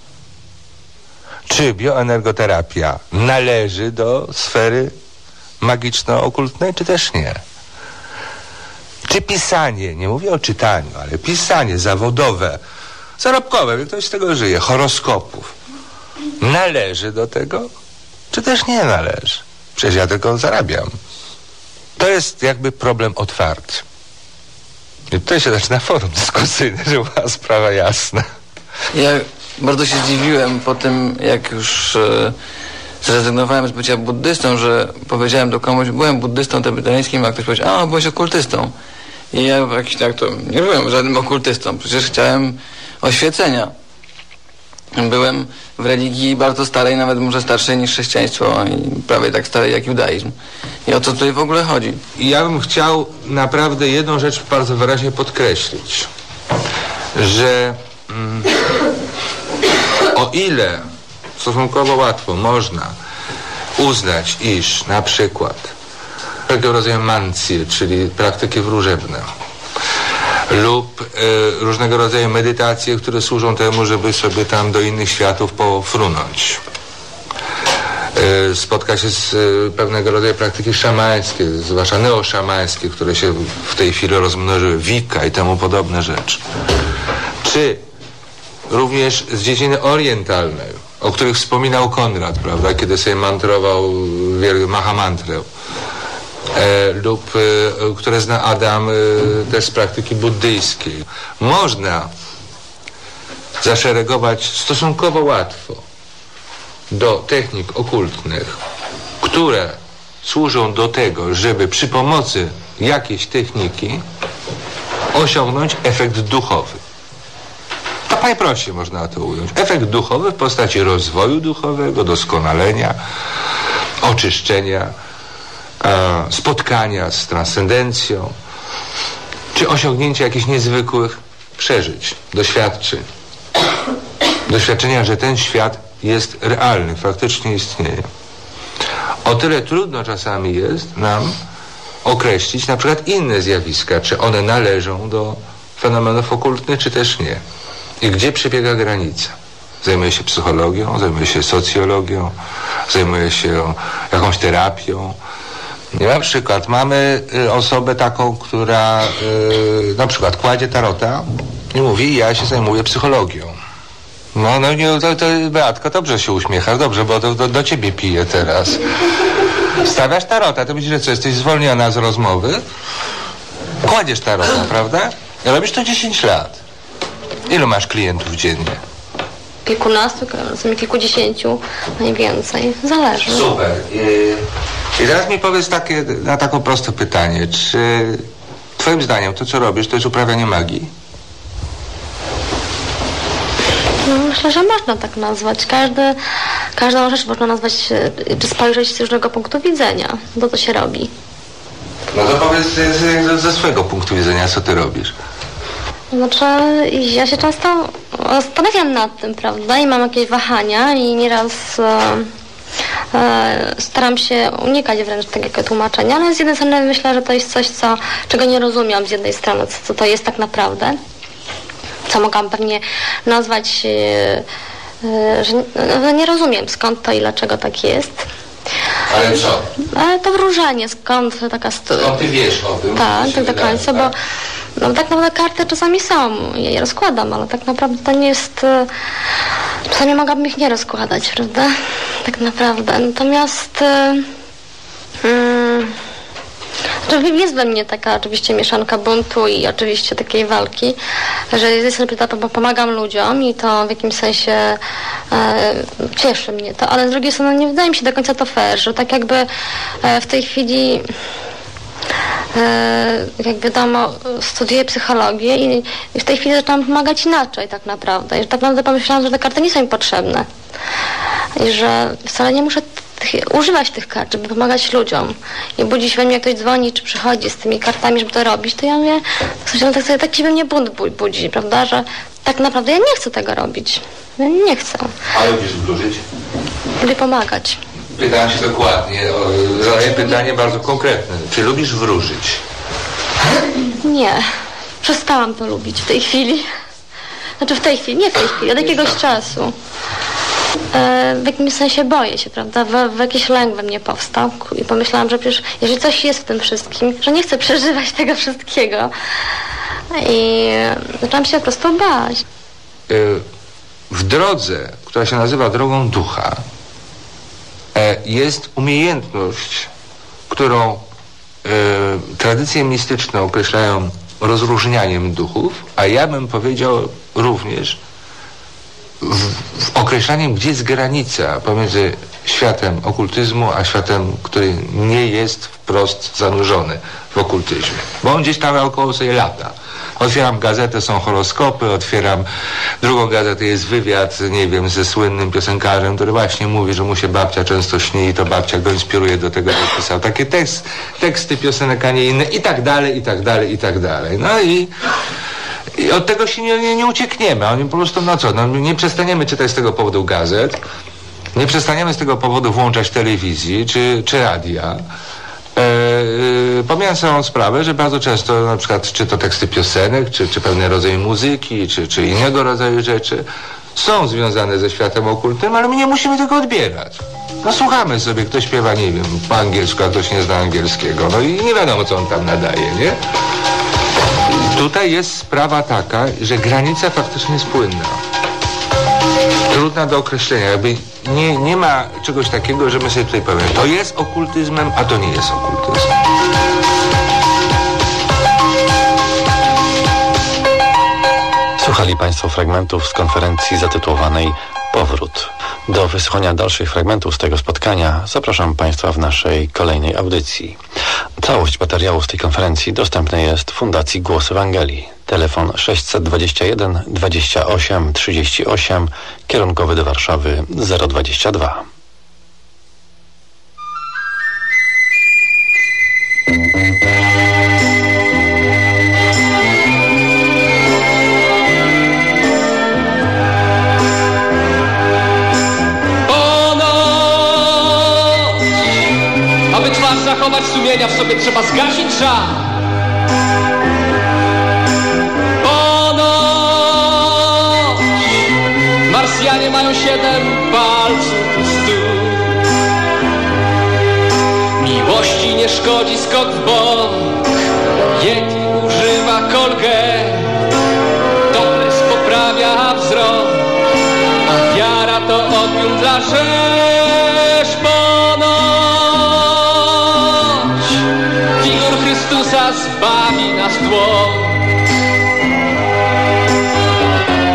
Czy bioenergoterapia należy do sfery magiczno-okultnej, czy też nie? Czy pisanie, nie mówię o czytaniu, ale pisanie zawodowe, zarobkowe, jak ktoś z tego żyje, horoskopów, należy do tego, czy też nie należy? Przecież ja tylko zarabiam. To jest jakby problem otwarty. I tutaj się zaczyna forum dyskusyjne, żeby była sprawa jasna. Ja bardzo się zdziwiłem po tym, jak już zrezygnowałem z bycia buddystą, że powiedziałem do komuś, byłem buddystą tybetańskim, a ktoś powiedział, byłeś okultystą. I ja jakiś tak to nie byłem żadnym okultystą, przecież chciałem oświecenia. Byłem w religii bardzo starej, nawet może starszej niż chrześcijaństwo i prawie tak starej jak judaizm. I o co tutaj w ogóle chodzi? Ja bym chciał naprawdę jedną rzecz bardzo wyraźnie podkreślić, że o ile stosunkowo łatwo można uznać, iż na przykład tego rodzaju mancje, czyli praktyki wróżebne lub różnego rodzaju medytacje, które służą temu, żeby sobie tam do innych światów pofrunąć. Spotka się z pewnego rodzaju praktyki szamańskie, zwłaszcza neoszamańskie, które się w tej chwili rozmnożyły, wika i temu podobne rzeczy. Czy również z dziedziny orientalnej, o których wspominał Konrad, prawda, kiedy sobie mantrował Mahamantrę, lub które zna Adam też z praktyki buddyjskiej. Można zaszeregować stosunkowo łatwo do technik okultnych, które służą do tego, żeby przy pomocy jakiejś techniki osiągnąć efekt duchowy. Tak najprościej można to ująć. Efekt duchowy w postaci rozwoju duchowego, doskonalenia, oczyszczenia, spotkania z transcendencją, czy osiągnięcia jakichś niezwykłych przeżyć, doświadczeń. Doświadczenia, że ten świat jest realny, faktycznie istnieje. O tyle trudno czasami jest nam określić na przykład inne zjawiska, czy one należą do fenomenów okultnych, czy też nie. I gdzie przebiega granica? Zajmuje się psychologią, zajmuje się socjologią, zajmuje się jakąś terapią. Na przykład mamy osobę taką, która na przykład kładzie tarota i mówi, ja się zajmuję psychologią. No nie, to Beatko, dobrze się uśmiechasz, dobrze, bo do ciebie piję teraz. Stawiasz tarota, to myślisz, że co, jesteś zwolniona z rozmowy? Kładziesz tarota, prawda? I robisz to 10 lat. Ilu masz klientów dziennie? Kilkunastu, czasami kilkudziesięciu, najwięcej. Zależy. Super. I teraz mi powiedz na takie proste pytanie. Czy twoim zdaniem to, co robisz, to jest uprawianie magii? No, myślę, że można tak nazwać. Każdą rzecz można nazwać, czy spojrzeć z różnego punktu widzenia, to co się robi. No to powiedz ze swojego punktu widzenia, co ty robisz. Znaczy, ja się często zastanawiam nad tym, prawda, i mam jakieś wahania i nieraz staram się unikać wręcz takiego tłumaczenia, ale z jednej strony myślę, że to jest coś, czego nie rozumiem z jednej strony, co to jest tak naprawdę, co mogłam pewnie nazwać, że nie rozumiem skąd to i dlaczego tak jest. Ale co? Ale to wróżenie, skąd taka... Skąd ty wiesz o tym? Tak do końca, bo no, tak naprawdę karty czasami są, ja je rozkładam, ale tak naprawdę to nie jest... Czasami mogłabym ich nie rozkładać, prawda? Tak naprawdę. Natomiast... Jest we mnie taka oczywiście mieszanka buntu i oczywiście takiej walki, że z jednej strony pomagam ludziom i to w jakimś sensie cieszy mnie to, ale z drugiej strony nie wydaje mi się do końca to fair, że tak jakby w tej chwili jak wiadomo studiuję psychologię i w tej chwili zaczynam pomagać inaczej tak naprawdę i że tak naprawdę pomyślałam, że te karty nie są mi potrzebne i że wcale nie muszę używać tych kart, żeby pomagać ludziom. I budzi się we mnie, jak ktoś dzwoni, czy przychodzi z tymi kartami, żeby to robić, to ja mówię, tak się we mnie bunt budzi, prawda, że tak naprawdę ja nie chcę tego robić. Ja nie chcę. A lubisz wróżyć? Lubię pomagać. Pytałem się dokładnie, zadaję pytanie bardzo konkretne. Czy lubisz wróżyć? Nie. Przestałam to lubić w tej chwili. Znaczy w tej chwili, nie w tej chwili, od jakiegoś czasu. W jakimś sensie boję się, prawda? W jakiś lęk we mnie powstał i pomyślałam, że przecież jeżeli coś jest w tym wszystkim, że nie chcę przeżywać tego wszystkiego i zaczęłam się po prostu bać. W drodze, która się nazywa drogą ducha, jest umiejętność, którą tradycje mistyczne określają rozróżnianiem duchów, a ja bym powiedział również w określaniem, gdzie jest granica pomiędzy światem okultyzmu, a światem, który nie jest wprost zanurzony w okultyzmie. Bo on gdzieś tam około sobie lata. Otwieram gazetę, są horoskopy, otwieram drugą gazetę, jest wywiad, nie wiem, ze słynnym piosenkarzem, który właśnie mówi, że mu się babcia często śni i to babcia go inspiruje do tego, że pisał takie teksty piosenek, a nie inne i tak dalej, i tak dalej, i tak dalej. No i od tego się nie uciekniemy. Oni po prostu, nie przestaniemy czytać z tego powodu gazet, nie przestaniemy z tego powodu włączać telewizji czy radia. Pomijając samą sprawę, że bardzo często na przykład czy to teksty piosenek, czy pewne rodzaje muzyki, czy innego rodzaju rzeczy są związane ze światem okultym, ale my nie musimy tego odbierać. No słuchamy sobie, ktoś śpiewa, nie wiem, po angielsku, a ktoś nie zna angielskiego. No i nie wiadomo, co on tam nadaje, nie? Tutaj jest sprawa taka, że granica faktycznie jest płynna. Trudna do określenia. Jakby nie ma czegoś takiego, że my sobie tutaj powiemy, to jest okultyzmem, a to nie jest okultyzmem. Słuchali Państwo fragmentów z konferencji zatytułowanej Powrót. Do wysłuchania dalszych fragmentów z tego spotkania zapraszam Państwa w naszej kolejnej audycji. Całość materiału z tej konferencji dostępna jest w Fundacji Głos Ewangelii. Telefon 621 28 38, kierunkowy do Warszawy 022. Aby twarz zachować sumienia w sobie, trzeba zgasić żal. Ponoć Marsjanie mają 7 palców u stóp. Miłości nie szkodzi skok w bok, Yeti używa kolgę, topless poprawia wzrok, a wiara to opium dla rzeź. Chrystusa zbawi nas tło.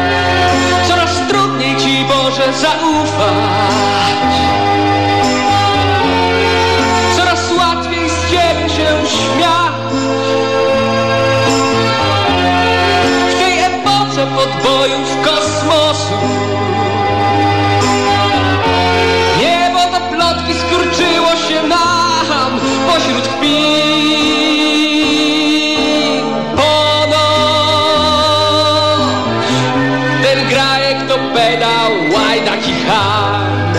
śpi. Ponoć ten grajek to pedał, łajdak i hak.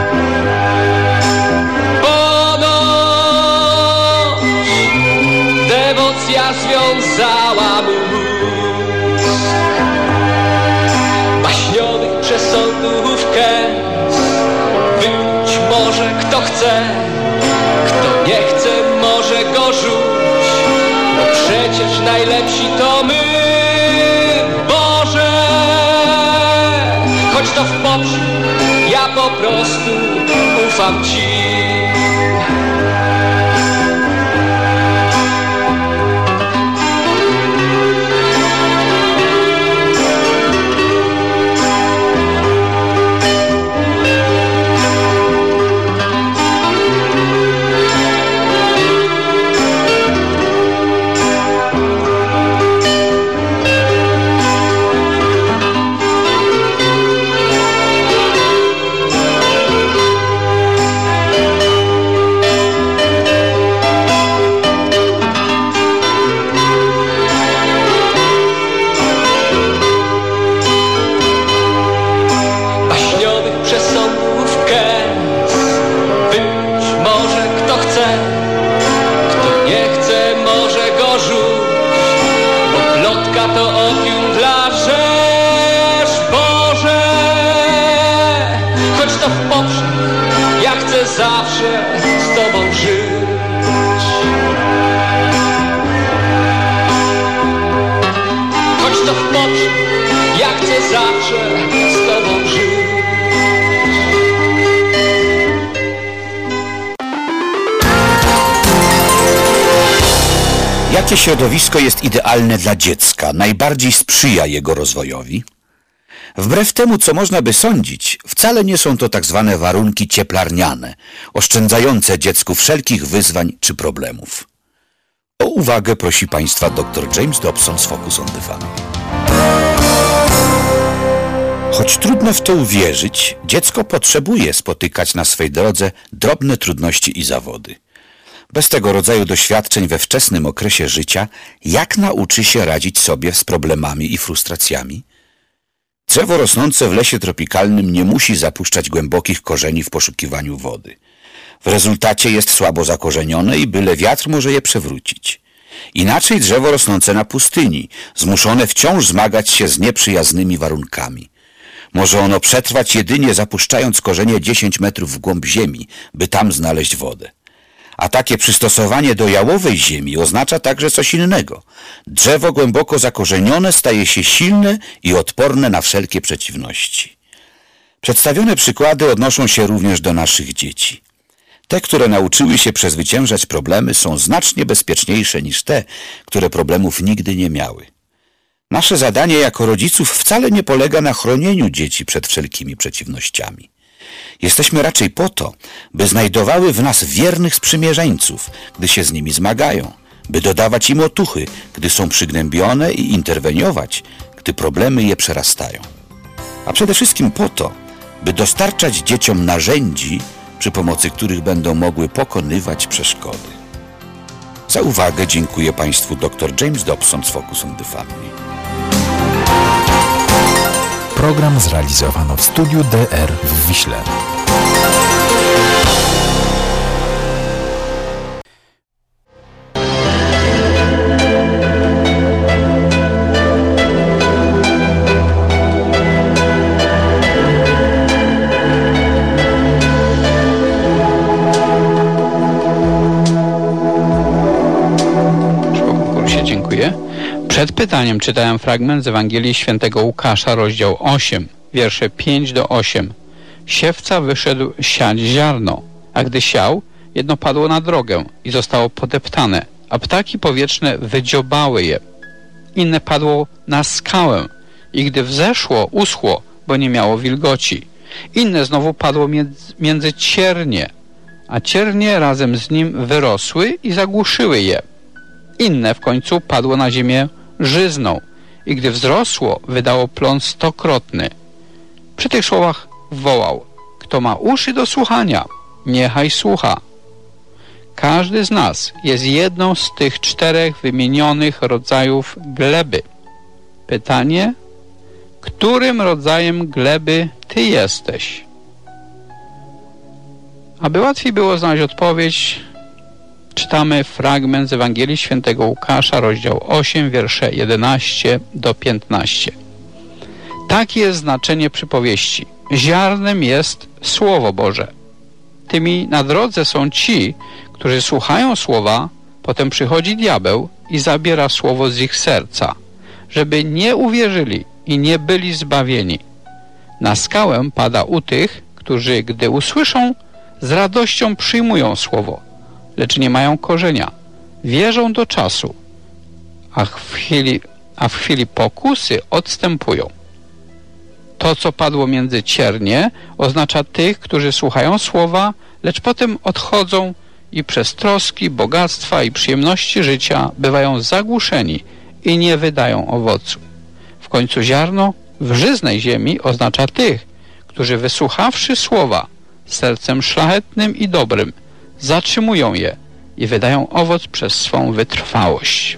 Ponoć dewocja związała mu mózg. Baśniowych przesądów kęs wyć może kto chce, kto nie chce może go rzuć, bo przecież najlepsi to my, Boże. Choć to w poprzek, ja po prostu ufam Ci. Zawsze z Tobą żyć. Choć to w poprzek, ja chcę zawsze z Tobą żyć. Jakie środowisko jest idealne dla dziecka, najbardziej sprzyja jego rozwojowi? Wbrew temu, co można by sądzić, wcale nie są to tak zwane warunki cieplarniane, oszczędzające dziecku wszelkich wyzwań czy problemów. O uwagę prosi Państwa dr James Dobson z Focus on the Family. Choć trudno w to uwierzyć, dziecko potrzebuje spotykać na swej drodze drobne trudności i zawody. Bez tego rodzaju doświadczeń we wczesnym okresie życia, jak nauczy się radzić sobie z problemami i frustracjami? Drzewo rosnące w lesie tropikalnym nie musi zapuszczać głębokich korzeni w poszukiwaniu wody. W rezultacie jest słabo zakorzenione i byle wiatr może je przewrócić. Inaczej drzewo rosnące na pustyni, zmuszone wciąż zmagać się z nieprzyjaznymi warunkami. Może ono przetrwać jedynie zapuszczając korzenie 10 metrów w głąb ziemi, by tam znaleźć wodę. A takie przystosowanie do jałowej ziemi oznacza także coś innego. Drzewo głęboko zakorzenione staje się silne i odporne na wszelkie przeciwności. Przedstawione przykłady odnoszą się również do naszych dzieci. Te, które nauczyły się przezwyciężać problemy, są znacznie bezpieczniejsze niż te, które problemów nigdy nie miały. Nasze zadanie jako rodziców wcale nie polega na chronieniu dzieci przed wszelkimi przeciwnościami. Jesteśmy raczej po to, by znajdowały w nas wiernych sprzymierzeńców, gdy się z nimi zmagają, by dodawać im otuchy, gdy są przygnębione i interweniować, gdy problemy je przerastają. A przede wszystkim po to, by dostarczać dzieciom narzędzi, przy pomocy których będą mogły pokonywać przeszkody. Za uwagę dziękuję Państwu dr James Dobson z Focus on the Family. Program zrealizowano w studiu DR w Wiśle. Dziękuję. Przed pytaniem czytałem fragment z Ewangelii Świętego Łukasza, rozdział 8, wiersze 5 do 8. Siewca wyszedł siać ziarno, a gdy siał, jedno padło na drogę i zostało podeptane, a ptaki powietrzne wydziobały je. Inne padło na skałę i gdy wzeszło, uschło, bo nie miało wilgoci. Inne znowu padło między ciernie, a ciernie razem z nim wyrosły i zagłuszyły je. Inne w końcu padło na ziemię żyzną i gdy wzrosło, wydało plon 100-krotny. Przy tych słowach wołał: kto ma uszy do słuchania, niechaj słucha. Każdy z nas jest jedną z tych 4 wymienionych rodzajów gleby. Pytanie, którym rodzajem gleby ty jesteś? Aby łatwiej było znaleźć odpowiedź, czytamy fragment z Ewangelii Świętego Łukasza, rozdział 8, wiersze 11 do 15. Takie jest znaczenie przypowieści. Ziarnem jest Słowo Boże. Tymi na drodze są ci, którzy słuchają słowa, potem przychodzi diabeł i zabiera słowo z ich serca, żeby nie uwierzyli i nie byli zbawieni. Na skałę pada u tych, którzy, gdy usłyszą, z radością przyjmują słowo, lecz nie mają korzenia. Wierzą do czasu, a w chwili pokusy odstępują. To, co padło między ciernie, oznacza tych, którzy słuchają słowa, lecz potem odchodzą i przez troski, bogactwa i przyjemności życia bywają zagłuszeni i nie wydają owocu. W końcu ziarno w żyznej ziemi oznacza tych, którzy wysłuchawszy słowa sercem szlachetnym i dobrym, zatrzymują je i wydają owoc przez swą wytrwałość.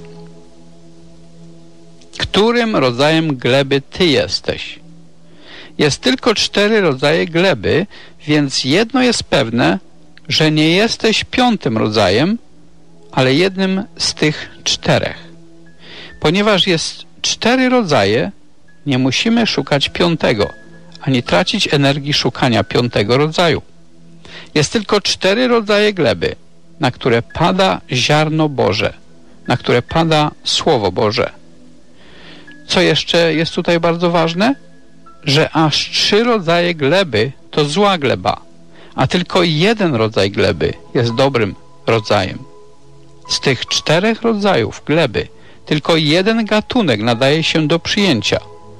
Którym rodzajem gleby ty jesteś? Jest tylko 4 rodzaje gleby, więc jedno jest pewne, że nie jesteś 5. rodzajem, ale jednym z tych 4. Ponieważ jest 4 rodzaje, nie musimy szukać 5, ani tracić energii szukania 5. rodzaju. Jest tylko 4 rodzaje gleby, na które pada ziarno Boże, na które pada Słowo Boże. Co jeszcze jest tutaj bardzo ważne? Że aż 3 rodzaje gleby to zła gleba, a tylko 1 rodzaj gleby jest dobrym rodzajem. Z tych 4 rodzajów gleby tylko 1 gatunek nadaje się do przyjęcia,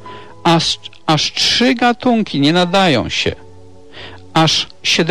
aż 3 gatunki nie nadają się. Aż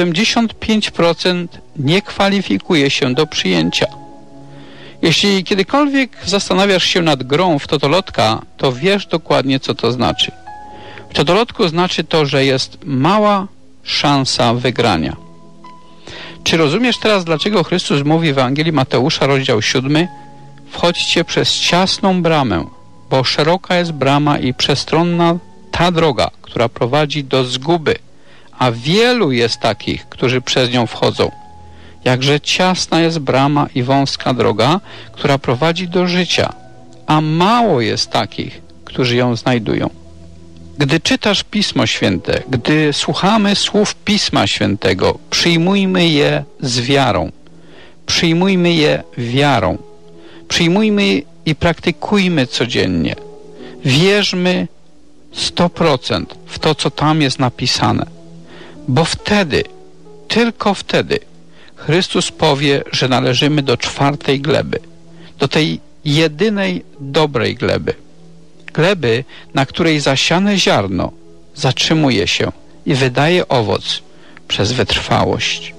75% nie kwalifikuje się do przyjęcia. Jeśli kiedykolwiek zastanawiasz się nad grą w totolotka, to wiesz dokładnie, co to znaczy. W totolotku znaczy to, że jest mała szansa wygrania. Czy rozumiesz teraz, dlaczego Chrystus mówi w Ewangelii Mateusza, rozdział 7: wchodźcie przez ciasną bramę, bo szeroka jest brama i przestronna ta droga, która prowadzi do zguby, a wielu jest takich, którzy przez nią wchodzą. Jakże ciasna jest brama i wąska droga, która prowadzi do życia, a mało jest takich, którzy ją znajdują. Gdy czytasz Pismo Święte, gdy słuchamy słów Pisma Świętego, przyjmujmy je z wiarą. Przyjmujmy je wiarą. Przyjmujmy i praktykujmy codziennie. Wierzmy 100% w to, co tam jest napisane. Bo wtedy, tylko wtedy, Chrystus powie, że należymy do 4. gleby, do tej jedynej dobrej gleby. Gleby, na której zasiane ziarno zatrzymuje się i wydaje owoc przez wytrwałość.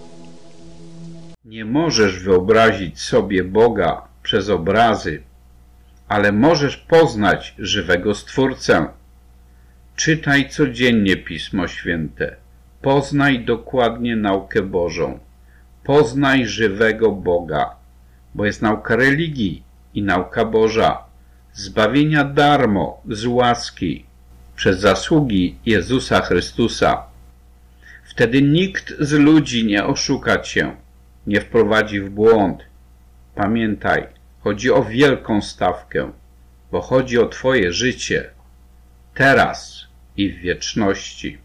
Nie możesz wyobrazić sobie Boga przez obrazy, ale możesz poznać żywego Stwórcę. Czytaj codziennie Pismo Święte. Poznaj dokładnie naukę Bożą. Poznaj żywego Boga, bo jest nauka religii i nauka Boża, zbawienia darmo, z łaski, przez zasługi Jezusa Chrystusa. Wtedy nikt z ludzi nie oszuka cię, nie wprowadzi w błąd. Pamiętaj, chodzi o wielką stawkę, bo chodzi o twoje życie, teraz i w wieczności.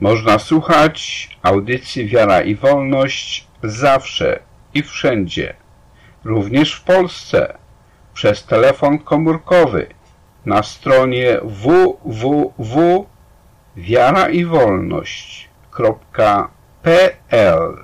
Można słuchać audycji Wiara i Wolność zawsze i wszędzie, również w Polsce, przez telefon komórkowy na stronie www.wiaraiwolność.pl.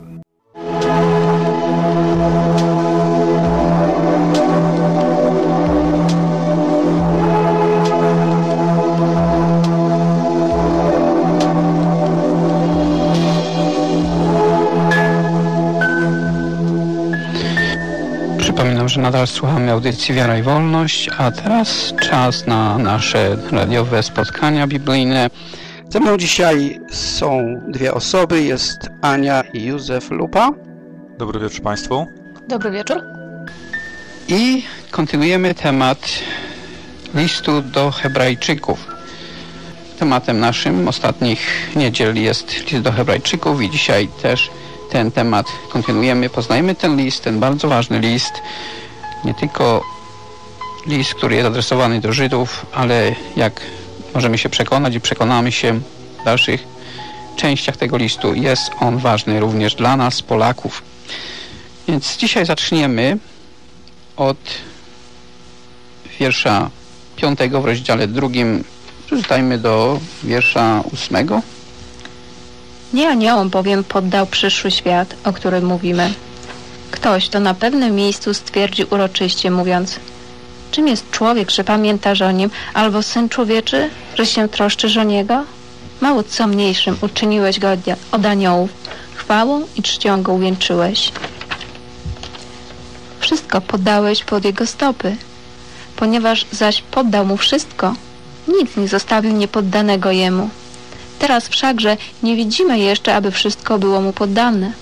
Przypominam, że nadal słuchamy audycji Wiara i Wolność, a teraz czas na nasze radiowe spotkania biblijne. Ze mną dzisiaj są dwie osoby, jest Ania i Józef Lupa. Dobry wieczór Państwu. Dobry wieczór. I kontynuujemy temat listu do Hebrajczyków. Tematem naszym ostatnich niedziel jest list do Hebrajczyków i dzisiaj też ten temat kontynuujemy. Poznajemy ten list, ten bardzo ważny list. Nie tylko list, który jest adresowany do Żydów, ale jak możemy się przekonać i przekonamy się w dalszych częściach tego listu, jest on ważny również dla nas, Polaków. Więc dzisiaj zaczniemy od wiersza 5 w rozdziale 2. Przeczytajmy do wiersza 8. Nie aniołom bowiem poddał przyszły świat, o którym mówimy. Ktoś to na pewnym miejscu stwierdzi uroczyście, mówiąc: czym jest człowiek, że pamiętasz o nim, albo syn człowieczy, że się troszczysz o niego? Mało co mniejszym uczyniłeś go od aniołów, chwałą i czcią go uwieńczyłeś. Wszystko poddałeś pod jego stopy. Ponieważ zaś poddał mu wszystko, nic nie zostawił niepoddanego jemu. Teraz wszakże nie widzimy jeszcze, aby wszystko było mu poddane.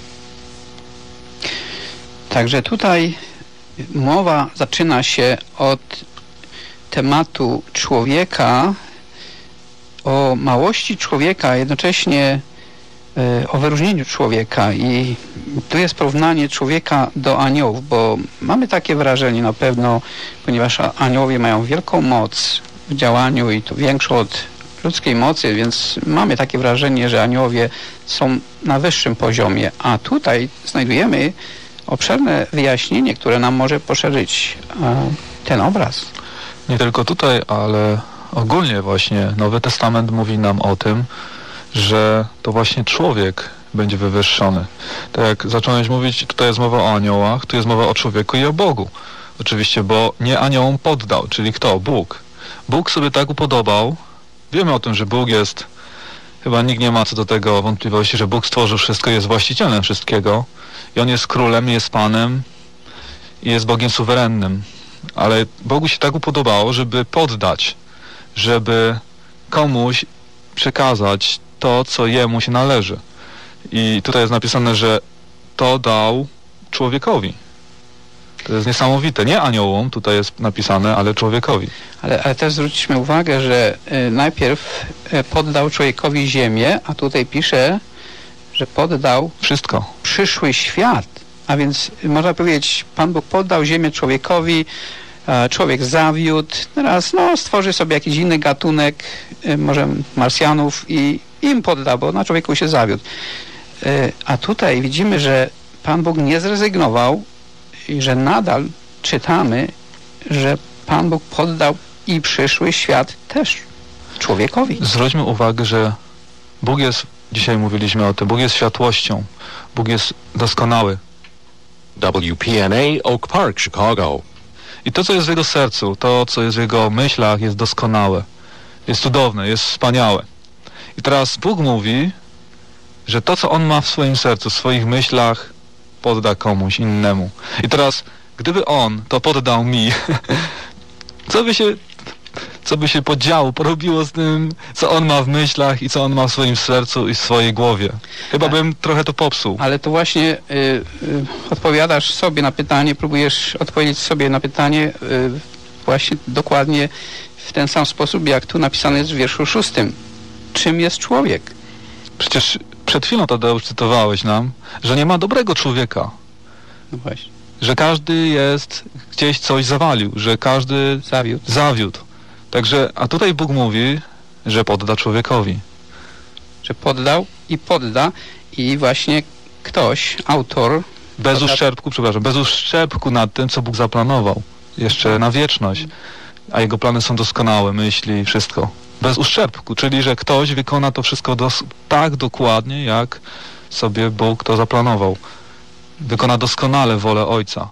Także tutaj mowa zaczyna się od tematu człowieka, o małości człowieka, a jednocześnie o wyróżnieniu człowieka. I tu jest porównanie człowieka do aniołów, bo mamy takie wrażenie na pewno, ponieważ aniołowie mają wielką moc w działaniu i to większą od ludzkiej mocy, więc mamy takie wrażenie, że aniołowie są na wyższym poziomie, a tutaj znajdujemy obszerne wyjaśnienie, które nam może poszerzyć ten obraz. Nie tylko tutaj, ale ogólnie właśnie Nowy Testament mówi nam o tym, że to właśnie człowiek będzie wywyższony. Tak jak zacząłeś mówić, tutaj jest mowa o aniołach, tu jest mowa o człowieku i o Bogu. Oczywiście, bo nie aniołom poddał, czyli kto? Bóg. Bóg sobie tak upodobał. Wiemy o tym, że Bóg jest, chyba nikt nie ma co do tego wątpliwości, że Bóg stworzył wszystko, jest właścicielem wszystkiego i On jest królem, jest Panem i jest Bogiem suwerennym. Ale Bogu się tak upodobało, żeby poddać, żeby komuś przekazać to, co Jemu się należy. I tutaj jest napisane, że to dał człowiekowi. To jest niesamowite. Nie aniołom, tutaj jest napisane, ale człowiekowi. Ale też zwróćmy uwagę, że najpierw poddał człowiekowi ziemię, a tutaj pisze, że poddał wszystko. Przyszły świat. A więc można powiedzieć, Pan Bóg poddał ziemię człowiekowi, człowiek zawiódł, teraz stworzy sobie jakiś inny gatunek, może Marsjanów i im podda, bo na człowieku się zawiódł. A tutaj widzimy, że Pan Bóg nie zrezygnował i że nadal czytamy, że Pan Bóg poddał i przyszły świat też człowiekowi. Zwróćmy uwagę, że Bóg jest, dzisiaj mówiliśmy o tym, Bóg jest światłością, Bóg jest doskonały. WPNA Oak Park, Chicago. I to, co jest w Jego sercu, to, co jest w Jego myślach, jest doskonałe, jest cudowne, jest wspaniałe. I teraz Bóg mówi, że to, co On ma w swoim sercu, w swoich myślach, podda komuś innemu. I teraz, gdyby On to poddał mi, co by się podziało, porobiło z tym, co On ma w myślach i co On ma w swoim sercu i w swojej głowie. Chyba bym trochę to popsuł. Ale to właśnie odpowiadasz sobie na pytanie, próbujesz odpowiedzieć sobie na pytanie właśnie dokładnie w ten sam sposób, jak tu napisane jest w wierszu 6. Czym jest człowiek? Przecież przed chwilą, Tadeusz, cytowałeś nam, że nie ma dobrego człowieka. No właśnie. Że każdy jest, gdzieś coś zawalił, że każdy zawiódł. Także, a tutaj Bóg mówi, że podda człowiekowi. że poddał i podda i właśnie ktoś, autor... Bez uszczerbku nad tym, co Bóg zaplanował. Jeszcze na wieczność. A Jego plany są doskonałe, myśli, wszystko. Bez uszczerbku, czyli że ktoś wykona to wszystko tak dokładnie, jak sobie Bóg to zaplanował. Wykona doskonale wolę Ojca.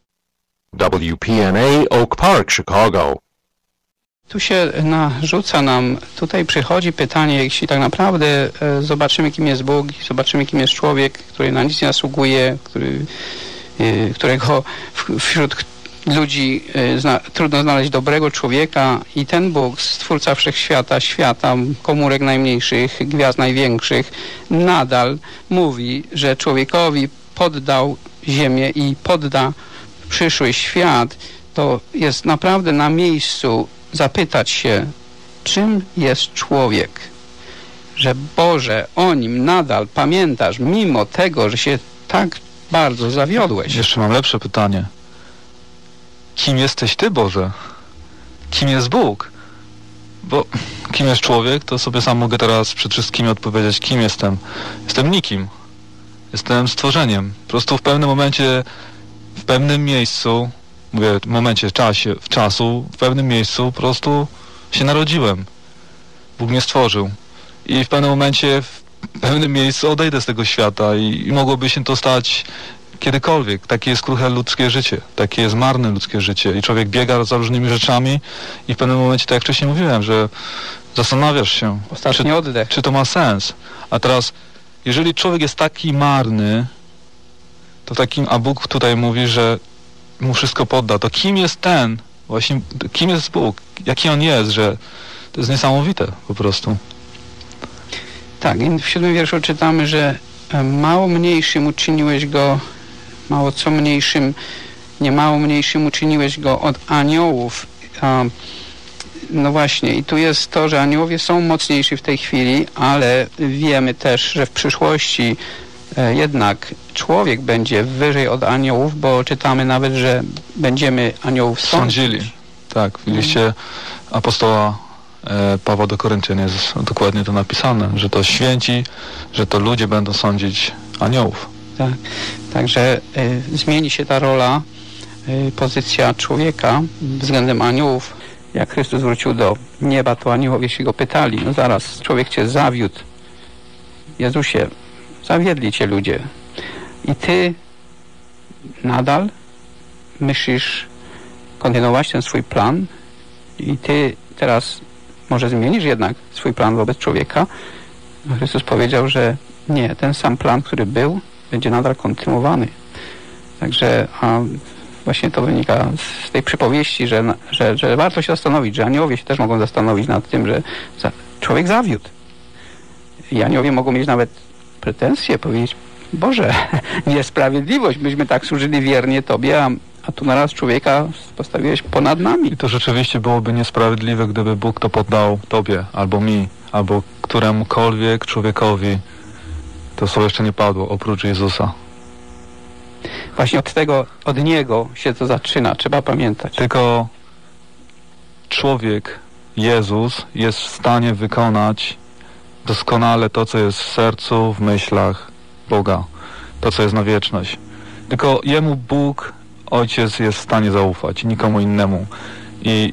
WPNA Oak Park, Chicago. Tu się narzuca nam, tutaj przychodzi pytanie, jeśli tak naprawdę zobaczymy, kim jest Bóg, zobaczymy, kim jest człowiek, który na nic nie zasługuje, którego wśród ludzi trudno znaleźć dobrego człowieka i ten Bóg, stwórca wszechświata, świata, komórek najmniejszych, gwiazd największych, nadal mówi, że człowiekowi poddał ziemię i podda przyszły świat, to jest naprawdę na miejscu zapytać się, czym jest człowiek? Że Boże, o nim nadal pamiętasz, mimo tego, że się tak bardzo zawiodłeś. Jeszcze mam lepsze pytanie. Kim jesteś Ty, Boże? Kim jest Bóg? Bo kim jest człowiek, to sobie sam mogę teraz przed wszystkimi odpowiedzieć, kim jestem. Jestem nikim. Jestem stworzeniem. Po prostu w pewnym momencie, w pewnym miejscu, mówię w momencie, w pewnym miejscu po prostu się narodziłem. Bóg mnie stworzył. I w pewnym momencie, w pewnym miejscu odejdę z tego świata i mogłoby się to stać kiedykolwiek. Takie jest kruche ludzkie życie. Takie jest marne ludzkie życie. I człowiek biega za różnymi rzeczami i w pewnym momencie, tak jak wcześniej mówiłem, że zastanawiasz się, czy to ma sens. A teraz, jeżeli człowiek jest taki marny, to a Bóg tutaj mówi, że mu wszystko podda, to kim jest ten? Właśnie, kim jest Bóg? Jaki On jest, że to jest niesamowite po prostu. Tak, i w 7 wierszu czytamy, że mało mniejszym uczyniłeś go, nie mało mniejszym uczyniłeś go od aniołów. No właśnie, i tu jest to, że aniołowie są mocniejsi w tej chwili, ale wiemy też, że w przyszłości jednak człowiek będzie wyżej od aniołów, bo czytamy nawet, że będziemy aniołów sądzili. Tak, w liście apostoła Pawła do Koryntian jest dokładnie to napisane, że to święci, że to ludzie będą sądzić aniołów. Tak, także zmieni się ta rola, pozycja człowieka względem aniołów. Jak Chrystus wrócił do nieba, to aniołowie się go pytali, no zaraz, człowiek cię zawiódł. Jezusie, zawiedli cię ludzie. I ty nadal myślisz kontynuować ten swój plan i ty teraz może zmienisz jednak swój plan wobec człowieka. Chrystus powiedział, że nie, ten sam plan, który był, będzie nadal kontynuowany. Także właśnie to wynika z tej przypowieści, że warto się zastanowić, że aniołowie się też mogą zastanowić nad tym, że człowiek zawiódł. I aniołowie mogą mieć nawet pretensje, powiedzieć, Boże, niesprawiedliwość, myśmy tak służyli wiernie Tobie, a tu naraz człowieka postawiłeś ponad nami. I to rzeczywiście byłoby niesprawiedliwe, gdyby Bóg to poddał Tobie, albo mi, albo któremukolwiek człowiekowi. To słowo jeszcze nie padło, oprócz Jezusa. Właśnie od Niego się to zaczyna, trzeba pamiętać. Tylko człowiek, Jezus, jest w stanie wykonać doskonale to, co jest w sercu, w myślach Boga. To, co jest na wieczność. Tylko Jemu Bóg, Ojciec, jest w stanie zaufać, nikomu innemu. I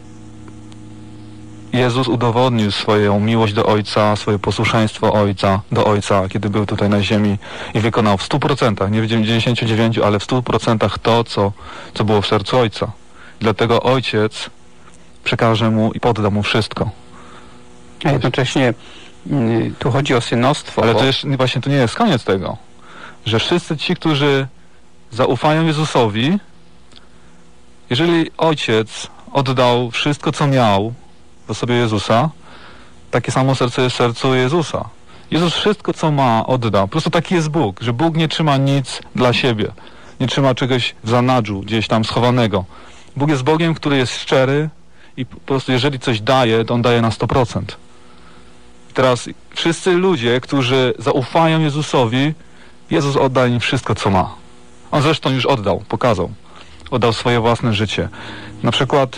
Jezus udowodnił swoją miłość do Ojca, swoje posłuszeństwo do Ojca, kiedy był tutaj na ziemi i wykonał w 100%, nie w 99%, ale w 100% to, co było w sercu Ojca. Dlatego Ojciec przekaże Mu i podda Mu wszystko. A jednocześnie tu chodzi o synostwo. Ale właśnie to nie jest koniec tego, że wszyscy ci, którzy zaufają Jezusowi, jeżeli Ojciec oddał wszystko, co miał w osobie Jezusa, takie samo serce jest w sercu Jezusa. Jezus wszystko, co ma, oddał. Po prostu taki jest Bóg, że Bóg nie trzyma nic dla siebie. Nie trzyma czegoś w zanadrzu, gdzieś tam schowanego. Bóg jest Bogiem, który jest szczery i po prostu jeżeli coś daje, to On daje na 100%. Teraz wszyscy ludzie, którzy zaufają Jezusowi, Jezus odda im wszystko, co ma. On zresztą już oddał, pokazał. Oddał swoje własne życie. Na przykład,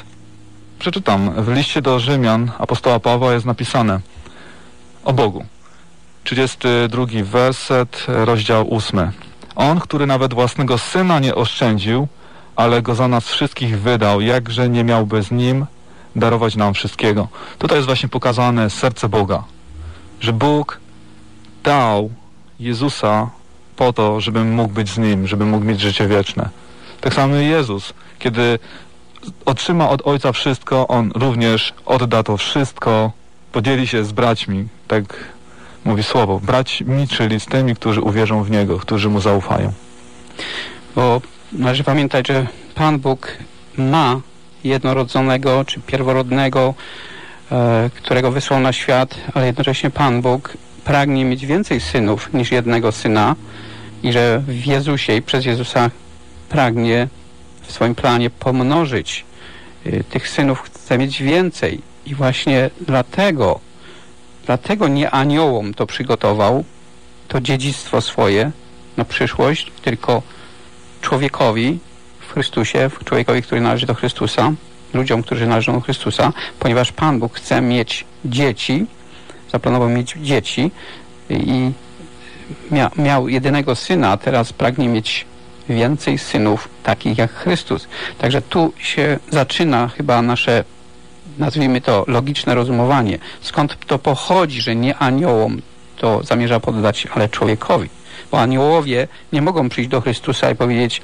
przeczytam, w liście do Rzymian apostoła Pawła jest napisane o Bogu. 32 werset, rozdział 8. On, który nawet własnego Syna nie oszczędził, ale Go za nas wszystkich wydał, jakże nie miałby z Nim darować nam wszystkiego. Tutaj jest właśnie pokazane serce Boga, że Bóg dał Jezusa po to, żebym mógł być z Nim, żebym mógł mieć życie wieczne. Tak samo Jezus, kiedy otrzyma od Ojca wszystko, On również odda to wszystko, podzieli się z braćmi, tak mówi słowo, braćmi, czyli z tymi, którzy uwierzą w Niego, którzy Mu zaufają. Bo należy pamiętać, że Pan Bóg ma jednorodzonego, czy pierworodnego, którego wysłał na świat, ale jednocześnie Pan Bóg pragnie mieć więcej synów niż jednego syna i że w Jezusie i przez Jezusa pragnie w swoim planie pomnożyć tych synów, chce mieć więcej i właśnie dlatego nie aniołom to przygotował, to dziedzictwo swoje na przyszłość, tylko człowiekowi w Chrystusie, człowiekowi, który należy do Chrystusa, ludziom, którzy należą do Chrystusa, ponieważ Pan Bóg chce mieć dzieci, zaplanował mieć dzieci i miał jedynego syna, a teraz pragnie mieć więcej synów takich jak Chrystus. Także tu się zaczyna chyba nasze, nazwijmy to, logiczne rozumowanie. Skąd to pochodzi, że nie aniołom to zamierza poddać, ale człowiekowi. Bo aniołowie nie mogą przyjść do Chrystusa i powiedzieć: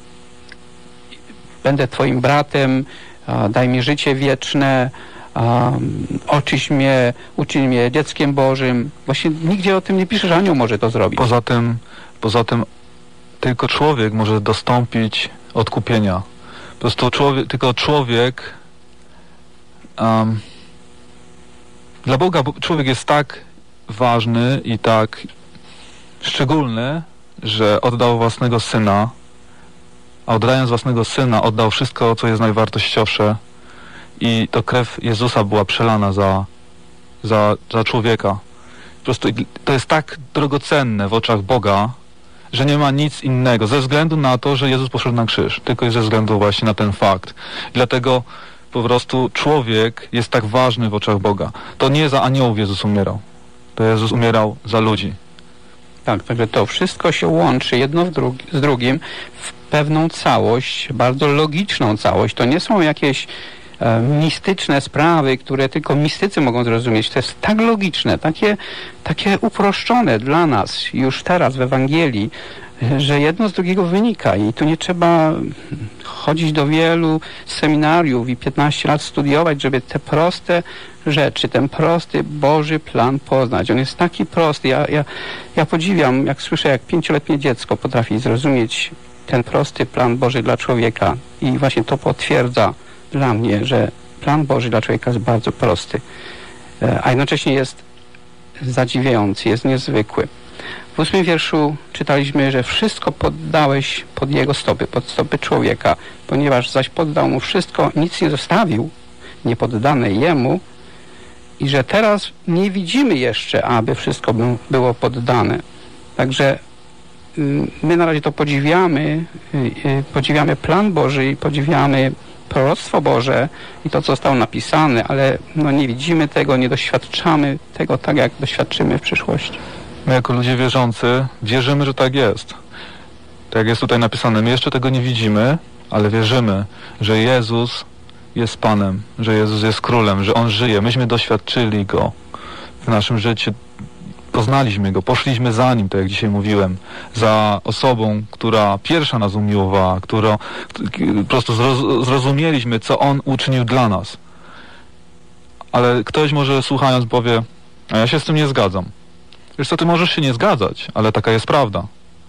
będę Twoim bratem, daj mi życie wieczne, oczyść mnie, uczyń mnie dzieckiem Bożym. Właśnie nigdzie o tym nie pisze, że anioł może to zrobić. Poza tym tylko człowiek może dostąpić odkupienia. Po prostu tylko człowiek dla Boga człowiek jest tak ważny i tak szczególny, że oddał własnego Syna, a oddając własnego Syna oddał wszystko, co jest najwartościowsze i to krew Jezusa była przelana za człowieka. Po prostu to jest tak drogocenne w oczach Boga, że nie ma nic innego, ze względu na to, że Jezus poszedł na krzyż, tylko ze względu właśnie na ten fakt. Dlatego po prostu człowiek jest tak ważny w oczach Boga. To nie za aniołów Jezus umierał. To Jezus umierał za ludzi. Tak, także to wszystko się łączy jedno z drugim w pewną całość, bardzo logiczną całość. To nie są jakieś mistyczne sprawy, które tylko mistycy mogą zrozumieć. To jest tak logiczne, takie uproszczone dla nas już teraz w Ewangelii, że jedno z drugiego wynika i tu nie trzeba chodzić do wielu seminariów i 15 lat studiować, żeby te proste rzeczy, ten prosty Boży plan poznać. On jest taki prosty. Ja podziwiam, jak słyszę, jak 5-letnie dziecko potrafi zrozumieć ten prosty plan Boży dla człowieka i właśnie to potwierdza dla mnie, że plan Boży dla człowieka jest bardzo prosty, a jednocześnie jest zadziwiający, jest niezwykły. W 8 wierszu czytaliśmy, że wszystko poddałeś pod Jego stopy, pod stopy człowieka, ponieważ zaś poddał Mu wszystko, nic nie zostawił niepoddane Jemu i że teraz nie widzimy jeszcze, aby wszystko było poddane. Także my na razie to podziwiamy plan Boży i podziwiamy proroctwo Boże i to, co zostało napisane, ale nie widzimy tego, nie doświadczamy tego tak, jak doświadczymy w przyszłości. My jako ludzie wierzący wierzymy, że tak jest. Tak jak jest tutaj napisane, my jeszcze tego nie widzimy, ale wierzymy, że Jezus jest Panem, że Jezus jest Królem, że On żyje. Myśmy doświadczyli Go w naszym życiu, poznaliśmy Go, poszliśmy za Nim, tak jak dzisiaj mówiłem, za osobą, która pierwsza nas umiłowała, którą po prostu zrozumieliśmy, co On uczynił dla nas. Ale ktoś może słuchając powie: a ja się z tym nie zgadzam. Wiesz co, ty możesz się nie zgadzać, ale taka jest prawda.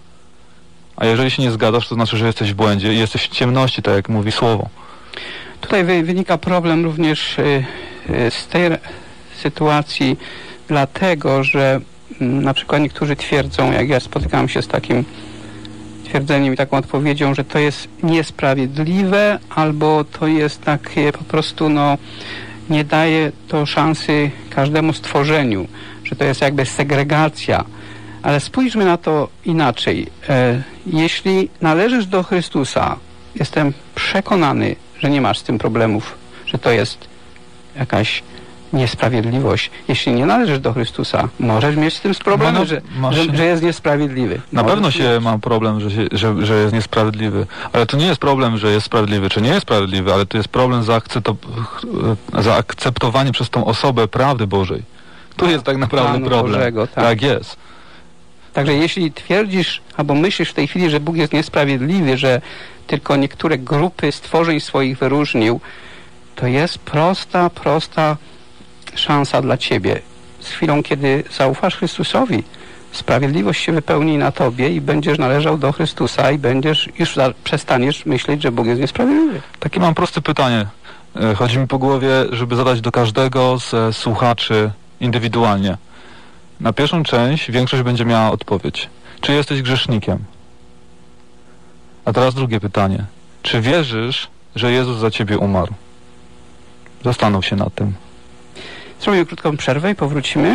A jeżeli się nie zgadzasz, to znaczy, że jesteś w błędzie i jesteś w ciemności, tak jak mówi Słowo. Tutaj wynika problem również z tej sytuacji, dlatego, że na przykład niektórzy twierdzą, jak ja spotykałem się z takim twierdzeniem i taką odpowiedzią, że to jest niesprawiedliwe, albo to jest takie po prostu, nie daje to szansy każdemu stworzeniu, że to jest jakby segregacja. Ale spójrzmy na to inaczej. Jeśli należysz do Chrystusa, jestem przekonany, że nie masz z tym problemów, że to jest jakaś niesprawiedliwość. Jeśli nie należysz do Chrystusa, możesz mieć z tym problem, że jest niesprawiedliwy. Na pewno się ma problem, że jest niesprawiedliwy. Ale to nie jest problem, że jest sprawiedliwy, czy nie jest sprawiedliwy, ale to jest problem zaakceptowanie przez tą osobę prawdy Bożej. Tu jest tak naprawdę problem. Bożego, tak jest. Także jeśli twierdzisz, albo myślisz w tej chwili, że Bóg jest niesprawiedliwy, że tylko niektóre grupy stworzeń swoich wyróżnił, to jest prosta szansa dla ciebie. Z chwilą, kiedy zaufasz Chrystusowi, sprawiedliwość się wypełni na tobie i będziesz należał do Chrystusa i przestaniesz myśleć, że Bóg jest niesprawiedliwy. Takie mam proste pytanie. Chodzi mi po głowie, żeby zadać do każdego z słuchaczy indywidualnie. Na pierwszą część większość będzie miała odpowiedź. Czy jesteś grzesznikiem? A teraz drugie pytanie. Czy wierzysz, że Jezus za ciebie umarł? Zastanów się nad tym. Zrobimy krótką przerwę i powrócimy.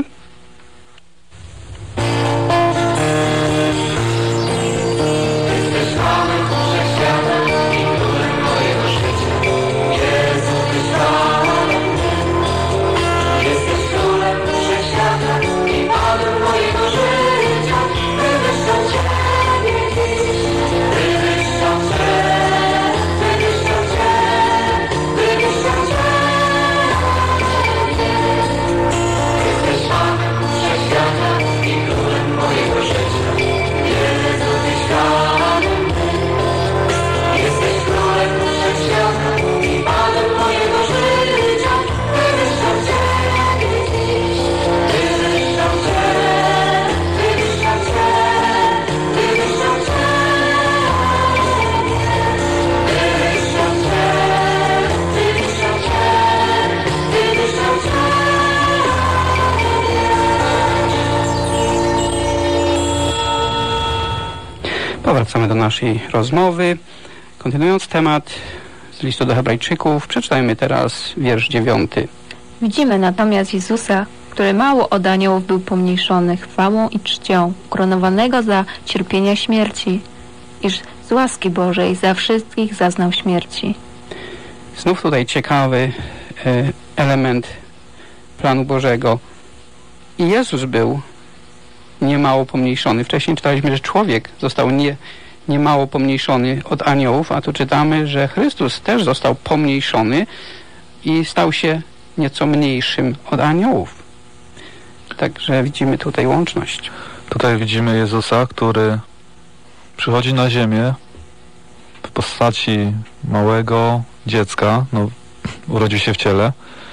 Wracamy do naszej rozmowy. Kontynuując temat z listu do Hebrajczyków, przeczytajmy teraz wiersz 9. Widzimy natomiast Jezusa, który mało od aniołów był pomniejszony chwałą i czcią, ukoronowanego za cierpienia śmierci, iż z łaski Bożej za wszystkich zaznał śmierci. Znów tutaj ciekawy element planu Bożego. I Jezus był niemało pomniejszony. Wcześniej czytaliśmy, że człowiek został niemało pomniejszony od aniołów, a tu czytamy, że Chrystus też został pomniejszony i stał się nieco mniejszym od aniołów. Także widzimy tutaj łączność. Tutaj widzimy Jezusa, który przychodzi na ziemię w postaci małego dziecka, urodził się w ciele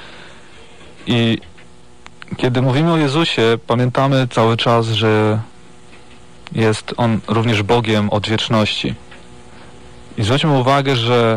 i kiedy mówimy o Jezusie, pamiętamy cały czas, że jest On również Bogiem od wieczności. I zwróćmy uwagę, że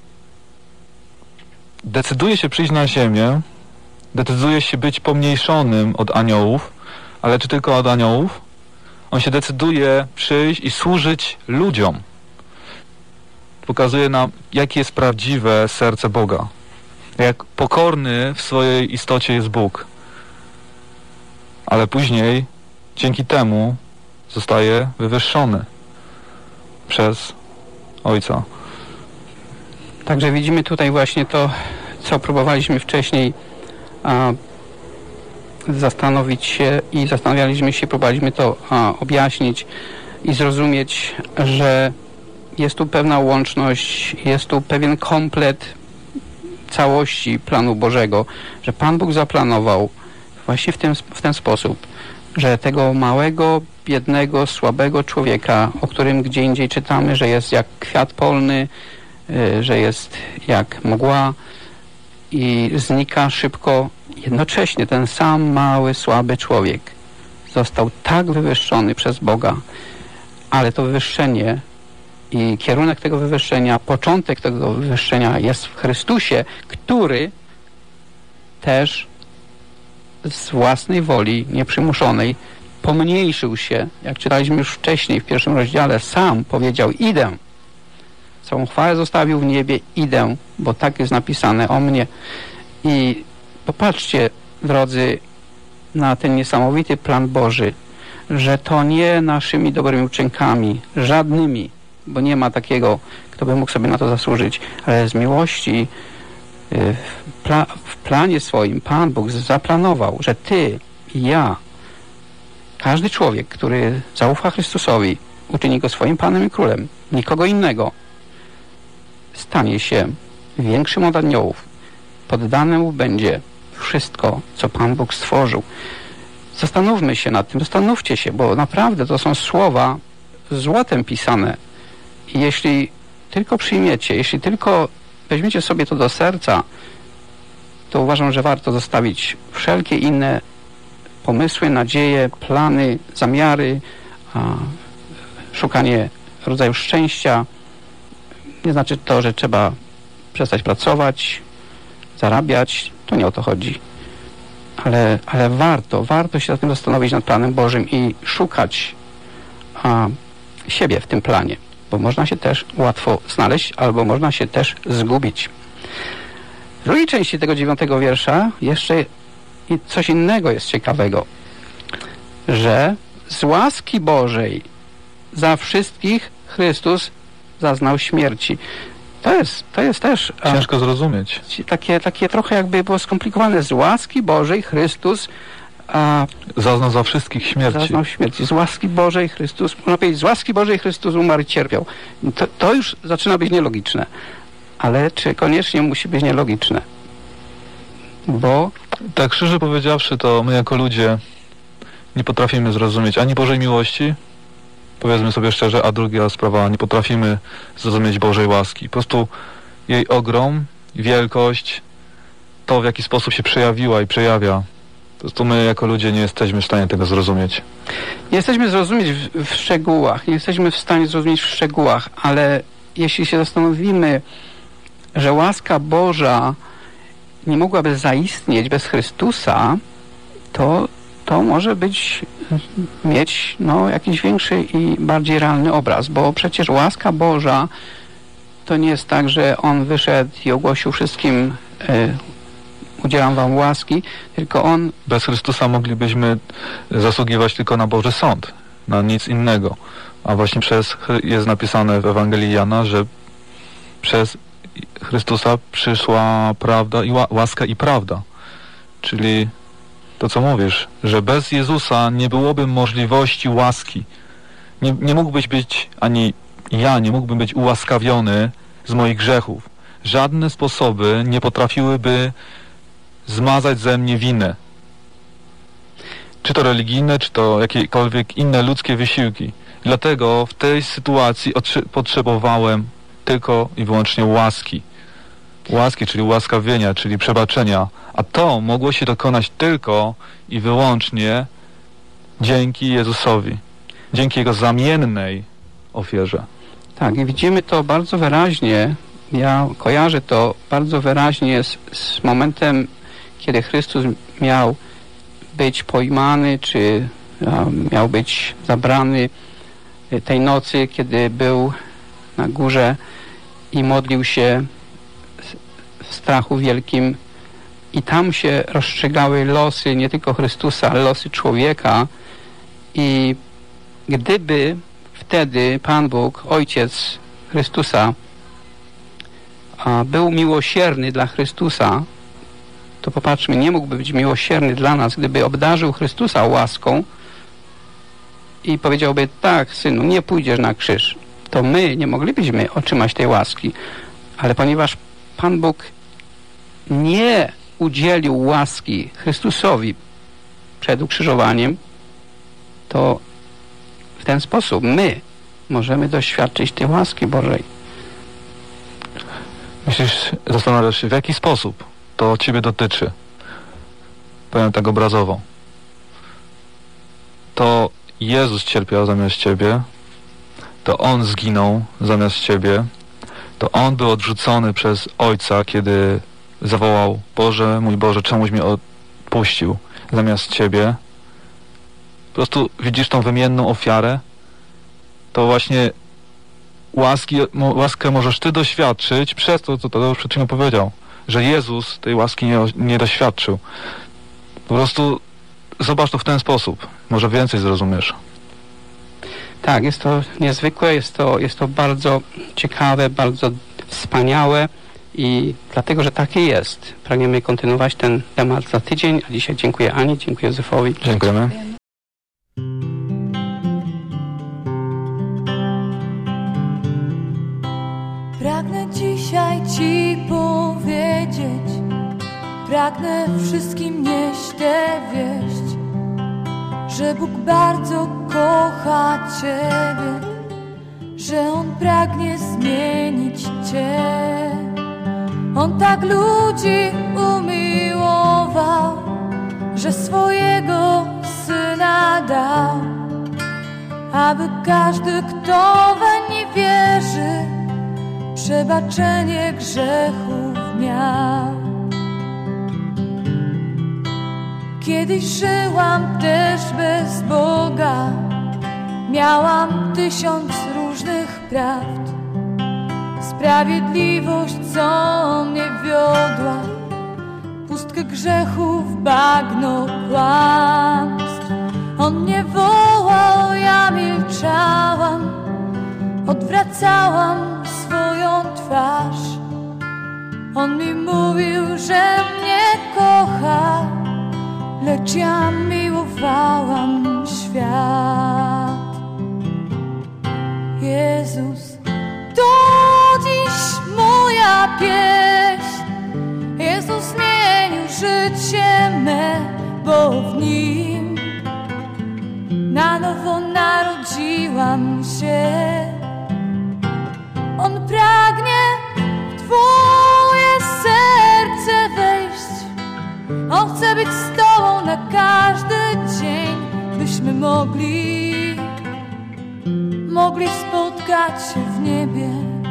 decyduje się przyjść na ziemię, decyduje się być pomniejszonym od aniołów, ale czy tylko od aniołów? On się decyduje przyjść i służyć ludziom. Pokazuje nam, jakie jest prawdziwe serce Boga. Jak pokorny w swojej istocie jest Bóg. Ale później, dzięki temu, zostaje wywyższony przez Ojca. Także widzimy tutaj właśnie to, co próbowaliśmy wcześniej zastanowić się i zastanawialiśmy się, próbowaliśmy to objaśnić i zrozumieć, że jest tu pewna łączność, jest tu pewien komplet całości planu Bożego, że Pan Bóg zaplanował właśnie w ten sposób, że tego małego, biednego, słabego człowieka, o którym gdzie indziej czytamy, że jest jak kwiat polny, że jest jak mgła i znika szybko, jednocześnie ten sam mały, słaby człowiek został tak wywyższony przez Boga, ale to wywyższenie i kierunek tego wywyższenia, początek tego wywyższenia jest w Chrystusie, który też z własnej woli, nieprzymuszonej, pomniejszył się, jak czytaliśmy już wcześniej w pierwszym rozdziale, sam powiedział: idę. Całą chwałę zostawił w niebie, idę, bo tak jest napisane o mnie. I popatrzcie, drodzy, na ten niesamowity plan Boży, że to nie naszymi dobrymi uczynkami, żadnymi, bo nie ma takiego, kto by mógł sobie na to zasłużyć, ale z miłości W planie swoim Pan Bóg zaplanował, że ty i ja, każdy człowiek, który zaufa Chrystusowi, uczyni Go swoim Panem i Królem, nikogo innego, stanie się większym od aniołów. Poddane mu będzie wszystko, co Pan Bóg stworzył. Zastanówmy się nad tym, zastanówcie się, bo naprawdę to są słowa złotem pisane. I jeśli tylko przyjmiecie, jeśli tylko weźmiecie sobie to do serca, to uważam, że warto zostawić wszelkie inne pomysły, nadzieje, plany, zamiary, szukanie rodzaju szczęścia. Nie znaczy to, że trzeba przestać pracować, zarabiać. To nie o to chodzi. Ale warto się nad tym zastanowić, nad planem Bożym i szukać siebie w tym planie, bo można się też łatwo znaleźć, albo można się też zgubić. W drugiej części tego 9 wiersza jeszcze coś innego jest ciekawego, że z łaski Bożej za wszystkich Chrystus zaznał śmierci. To jest też... Ciężko zrozumieć. Takie trochę jakby było skomplikowane. Z łaski Bożej Chrystus zaznał za wszystkich śmierci. Zaznał śmierci. Z łaski Bożej Chrystus, można powiedzieć, z łaski Bożej Chrystus umarł i cierpiał. To już zaczyna być nielogiczne. Ale czy koniecznie musi być nielogiczne? Bo... Tak szczerze powiedziawszy, to my jako ludzie nie potrafimy zrozumieć ani Bożej miłości, powiedzmy sobie szczerze, a druga sprawa, nie potrafimy zrozumieć Bożej łaski. Po prostu jej ogrom, wielkość, to w jaki sposób się przejawiła i przejawia. Po prostu my jako ludzie nie jesteśmy w stanie tego zrozumieć. Nie jesteśmy zrozumieć w szczegółach, nie jesteśmy w stanie zrozumieć w szczegółach, ale jeśli się zastanowimy, że łaska Boża nie mogłaby zaistnieć bez Chrystusa, to może mieć jakiś większy i bardziej realny obraz, bo przecież łaska Boża to nie jest tak, że On wyszedł i ogłosił wszystkim udzielam wam łaski, tylko On... Bez Chrystusa moglibyśmy zasługiwać tylko na Boży Sąd, na nic innego. A właśnie jest napisane w Ewangelii Jana, że przez Chrystusa przyszła prawda i łaska i prawda. Czyli to, co mówisz, że bez Jezusa nie byłoby możliwości łaski. Nie mógłbyś być, ani ja nie mógłbym być ułaskawiony z moich grzechów. Żadne sposoby nie potrafiłyby zmazać ze mnie winę. Czy to religijne, czy to jakiekolwiek inne ludzkie wysiłki. Dlatego w tej sytuacji potrzebowałem tylko i wyłącznie łaski. Łaski, czyli ułaskawienia, czyli przebaczenia. A to mogło się dokonać tylko i wyłącznie dzięki Jezusowi. Dzięki Jego zamiennej ofierze. Tak, i widzimy to bardzo wyraźnie. Ja kojarzę to bardzo wyraźnie z momentem, kiedy Chrystus miał być pojmany, czy miał być zabrany tej nocy, kiedy był na górze i modlił się w strachu wielkim. I tam się rozstrzygały losy nie tylko Chrystusa, ale losy człowieka. I gdyby wtedy Pan Bóg, Ojciec Chrystusa, był miłosierny dla Chrystusa, to popatrzmy, nie mógłby być miłosierny dla nas, gdyby obdarzył Chrystusa łaską i powiedziałby, tak, synu, nie pójdziesz na krzyż. To my nie moglibyśmy otrzymać tej łaski. Ale ponieważ Pan Bóg nie udzielił łaski Chrystusowi przed ukrzyżowaniem, to w ten sposób my możemy doświadczyć tej łaski Bożej. Zastanawiasz się, w jaki sposób to Ciebie dotyczy? Powiem tak obrazowo. To Jezus cierpiał zamiast Ciebie, to On zginął zamiast Ciebie, to On był odrzucony przez Ojca, kiedy zawołał, Boże, mój Boże, czemuś mnie odpuścił zamiast Ciebie. Po prostu widzisz tą wymienną ofiarę? To właśnie łaskę możesz Ty doświadczyć przez to, co Tadeusz przed chwilą powiedział, że Jezus tej łaski nie doświadczył. Po prostu zobacz to w ten sposób. Może więcej zrozumiesz. Tak, jest to niezwykłe, jest to bardzo ciekawe, bardzo wspaniałe I dlatego, że taki jest, pragniemy kontynuować ten temat za tydzień, a dzisiaj dziękuję Ani, dziękuję Józefowi. Dziękujemy. Pragnę dzisiaj Ci powiedzieć, pragnę wszystkim nieść tę wieść, że Bóg bardzo kocha Ciebie, że On pragnie zmienić Cię. On tak ludzi umiłował, że swojego Syna dał, aby każdy, kto weń wierzy, przebaczenie grzechów miał. Kiedyś żyłam też bez Boga, miałam 1000 różnych prawd. Sprawiedliwość, co mnie wiodła, pustkę grzechów, bagno kłamstw. On mnie wołał, ja milczałam, odwracałam swoją twarz. On mi mówił, że mnie kocha, lecz ja miłowałam świat. Jezus, to dziś moja pieśń. Jezus zmienił życie me, bo w Nim na nowo narodziłam się. On pragnie w Twoje serce wejść. On chce być z Tobą na każdy dzień, byśmy mogli spotkać się w niebie.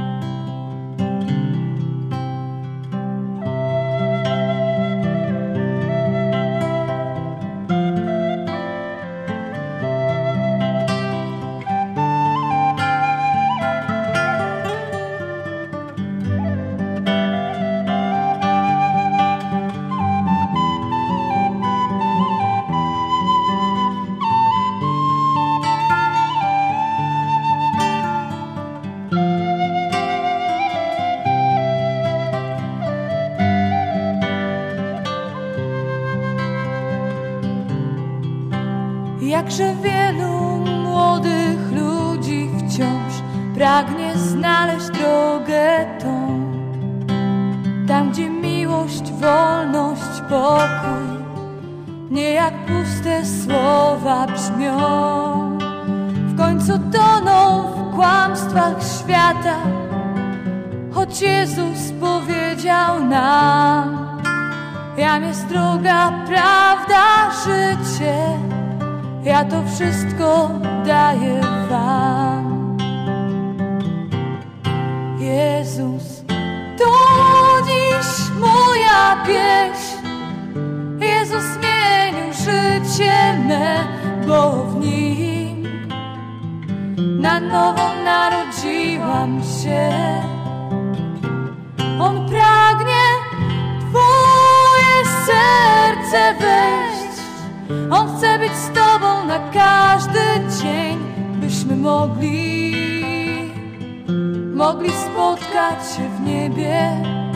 Jakże wielu młodych ludzi wciąż pragnie znaleźć drogę tą, tam gdzie miłość, wolność, pokój nie jak puste słowa brzmią. W końcu toną w kłamstwach świata, choć Jezus powiedział nam: jam jest droga, prawda, życie, ja to wszystko daję Wam. Jezus, to dziś moja pieśń. Jezus zmienił życie me, bo w Nim na nowo narodziłam się. On pragnie w Twoje serce wejść. On chce być z Tobą na każdy dzień, byśmy mogli spotkać się w niebie.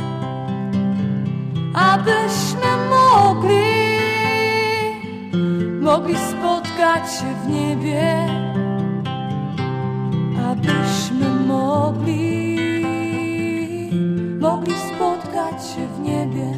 Abyśmy mogli spotkać się w niebie. Abyśmy mogli spotkać się w niebie.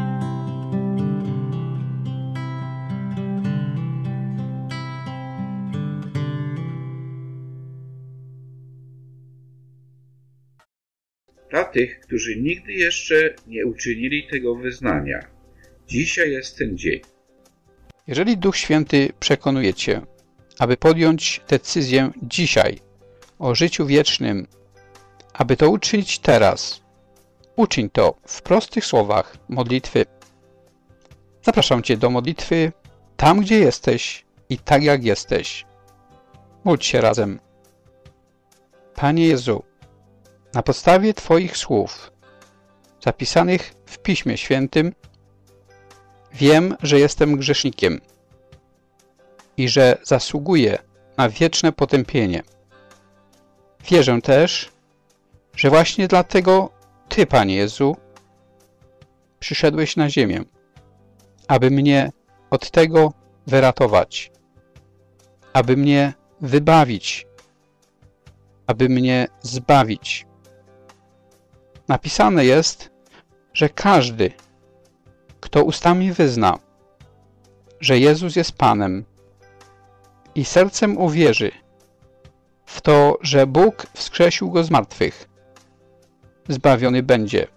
Dla tych, którzy nigdy jeszcze nie uczynili tego wyznania, dzisiaj jest ten dzień. Jeżeli Duch Święty przekonuje Cię, aby podjąć decyzję dzisiaj o życiu wiecznym, aby to uczynić teraz, uczyń to w prostych słowach modlitwy. Zapraszam Cię do modlitwy tam, gdzie jesteś i tak, jak jesteś. Módl się razem. Panie Jezu, na podstawie Twoich słów, zapisanych w Piśmie Świętym, wiem, że jestem grzesznikiem i że zasługuję na wieczne potępienie. Wierzę też, że właśnie dlatego Ty, Panie Jezu, przyszedłeś na ziemię, aby mnie od tego wyratować, aby mnie wybawić, aby mnie zbawić. Napisane jest, że każdy, kto ustami wyzna, że Jezus jest Panem i sercem uwierzy w to, że Bóg wskrzesił Go z martwych, zbawiony będzie,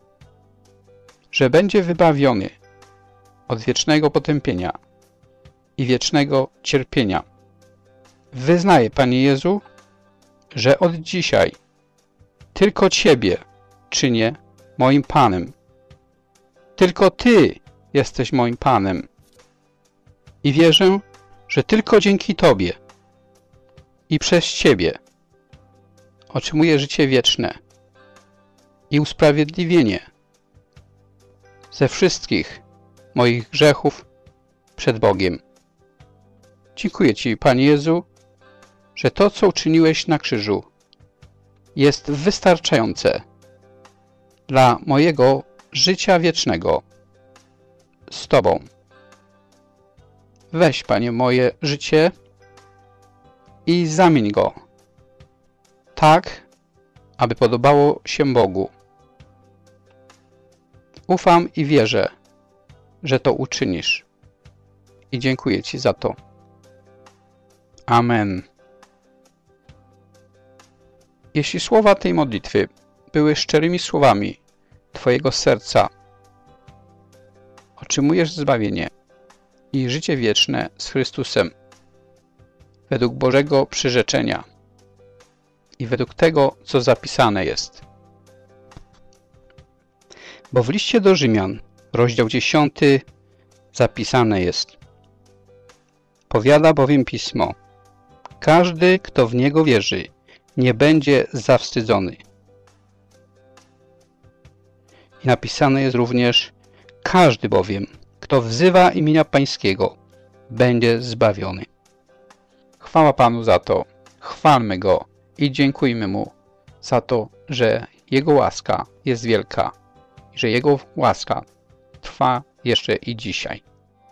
że będzie wybawiony od wiecznego potępienia i wiecznego cierpienia. Wyznaję, Panie Jezu, że od dzisiaj tylko Ciebie czynię moim Panem. Tylko Ty jesteś moim Panem. I wierzę, że tylko dzięki Tobie i przez Ciebie otrzymuję życie wieczne i usprawiedliwienie ze wszystkich moich grzechów przed Bogiem. Dziękuję Ci, Panie Jezu, że to, co uczyniłeś na krzyżu, jest wystarczające dla mojego życia wiecznego z Tobą. Weź, Panie, moje życie i zamień go tak, aby podobało się Bogu. Ufam i wierzę, że to uczynisz. I dziękuję Ci za to. Amen. Jeśli słowa tej modlitwy były szczerymi słowami Twojego serca, otrzymujesz zbawienie i życie wieczne z Chrystusem według Bożego przyrzeczenia i według tego, co zapisane jest. Bo w liście do Rzymian, rozdział 10, zapisane jest: powiada bowiem Pismo, każdy, kto w Niego wierzy, nie będzie zawstydzony. I napisane jest również: każdy bowiem, kto wzywa imienia Pańskiego, będzie zbawiony. Chwała Panu za to, chwalmy Go i dziękujmy Mu za to, że Jego łaska jest wielka i że Jego łaska trwa jeszcze i dzisiaj.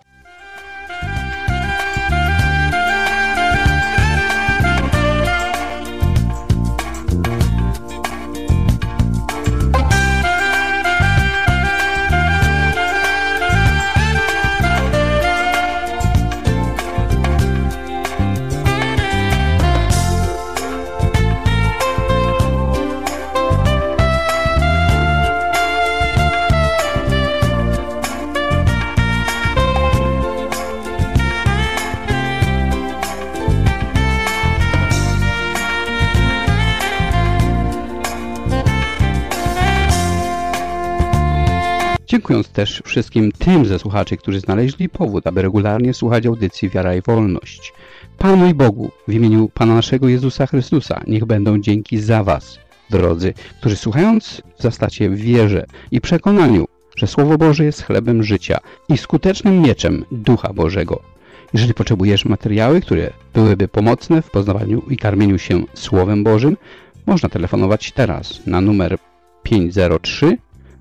Dziękując też wszystkim tym ze słuchaczy, którzy znaleźli powód, aby regularnie słuchać audycji Wiara i Wolność. Panu i Bogu, w imieniu Pana naszego Jezusa Chrystusa, niech będą dzięki za Was, drodzy, którzy słuchając wzrastacie w wierze i przekonaniu, że Słowo Boże jest chlebem życia i skutecznym mieczem Ducha Bożego. Jeżeli potrzebujesz materiały, które byłyby pomocne w poznawaniu i karmieniu się Słowem Bożym, można telefonować teraz na numer 503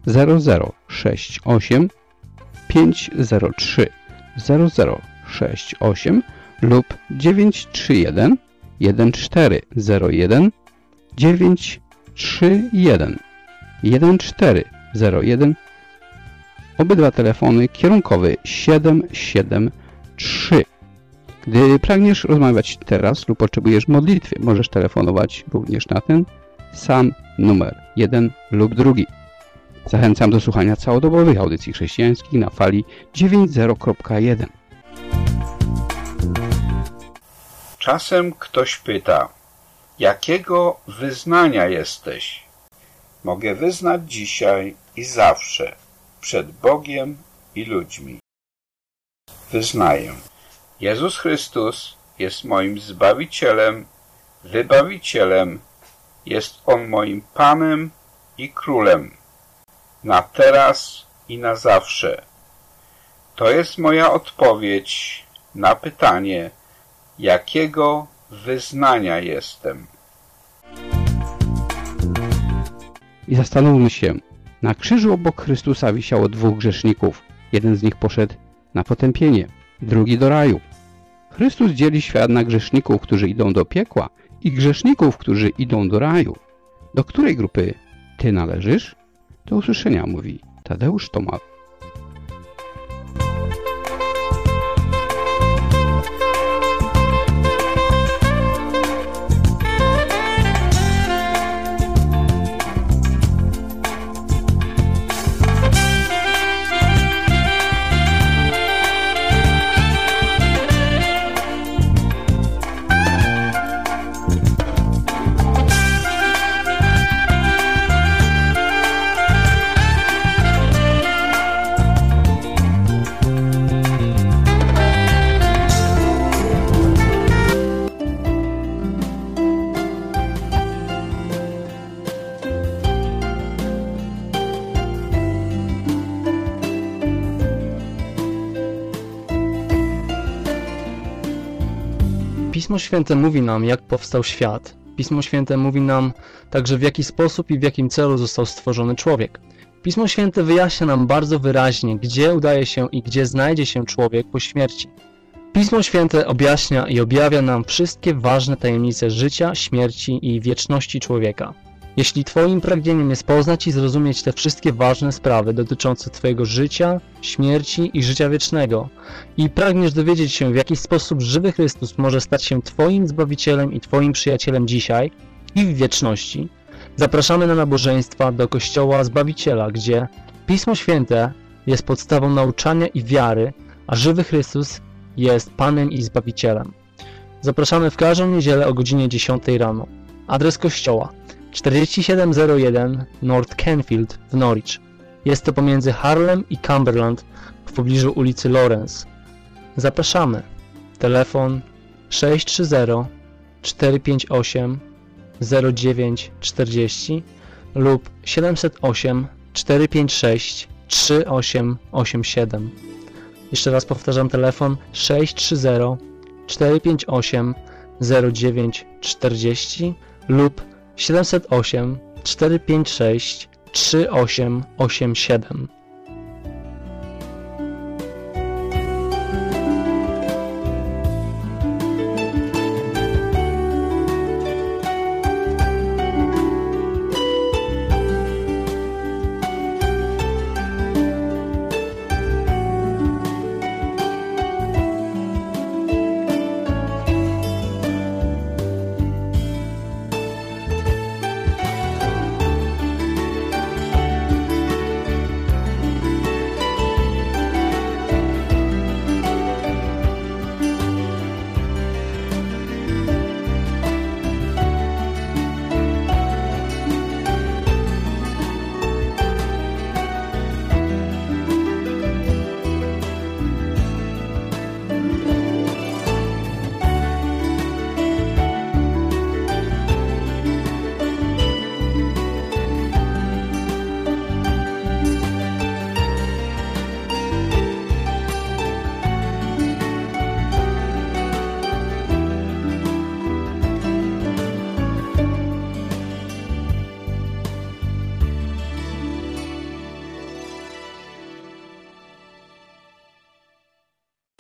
0068 503 0068 lub 931 1401 931 1401. Obydwa telefony kierunkowy 773. Gdy pragniesz rozmawiać teraz lub potrzebujesz modlitwy, możesz telefonować również na ten sam numer, jeden lub drugi. Zachęcam do słuchania całodobowych audycji chrześcijańskich na fali 90.1. Czasem ktoś pyta, jakiego wyznania jesteś? Mogę wyznać dzisiaj i zawsze, przed Bogiem i ludźmi. Wyznaję. Jezus Chrystus jest moim Zbawicielem, Wybawicielem. Jest On moim Panem i Królem. Na teraz i na zawsze. To jest moja odpowiedź na pytanie, jakiego wyznania jestem. I zastanówmy się, Na krzyżu obok Chrystusa wisiało 2 grzeszników. Jeden z nich poszedł na potępienie, drugi do raju. Chrystus dzieli świat na grzeszników, którzy idą do piekła i grzeszników, którzy idą do raju. Do której grupy ty należysz? Do usłyszenia, mówi Tadeusz Tomal. Pismo Święte mówi nam, jak powstał świat. Pismo Święte mówi nam także, w jaki sposób i w jakim celu został stworzony człowiek. Pismo Święte wyjaśnia nam bardzo wyraźnie, gdzie udaje się i gdzie znajdzie się człowiek po śmierci. Pismo Święte objaśnia i objawia nam wszystkie ważne tajemnice życia, śmierci i wieczności człowieka. Jeśli Twoim pragnieniem jest poznać i zrozumieć te wszystkie ważne sprawy dotyczące Twojego życia, śmierci i życia wiecznego i pragniesz dowiedzieć się, w jaki sposób żywy Chrystus może stać się Twoim Zbawicielem i Twoim przyjacielem dzisiaj i w wieczności, zapraszamy na nabożeństwa do Kościoła Zbawiciela, gdzie Pismo Święte jest podstawą nauczania i wiary, a żywy Chrystus jest Panem i Zbawicielem. Zapraszamy w każdą niedzielę o godzinie 10 rano. Adres kościoła: 4701 North Canfield w Norwich. Jest to pomiędzy Harlem i Cumberland w pobliżu ulicy Lawrence. Zapraszamy. Telefon 630 458 0940 lub 708 456 3887. Jeszcze raz powtarzam, telefon 630 458 0940 lub 708 456 3887.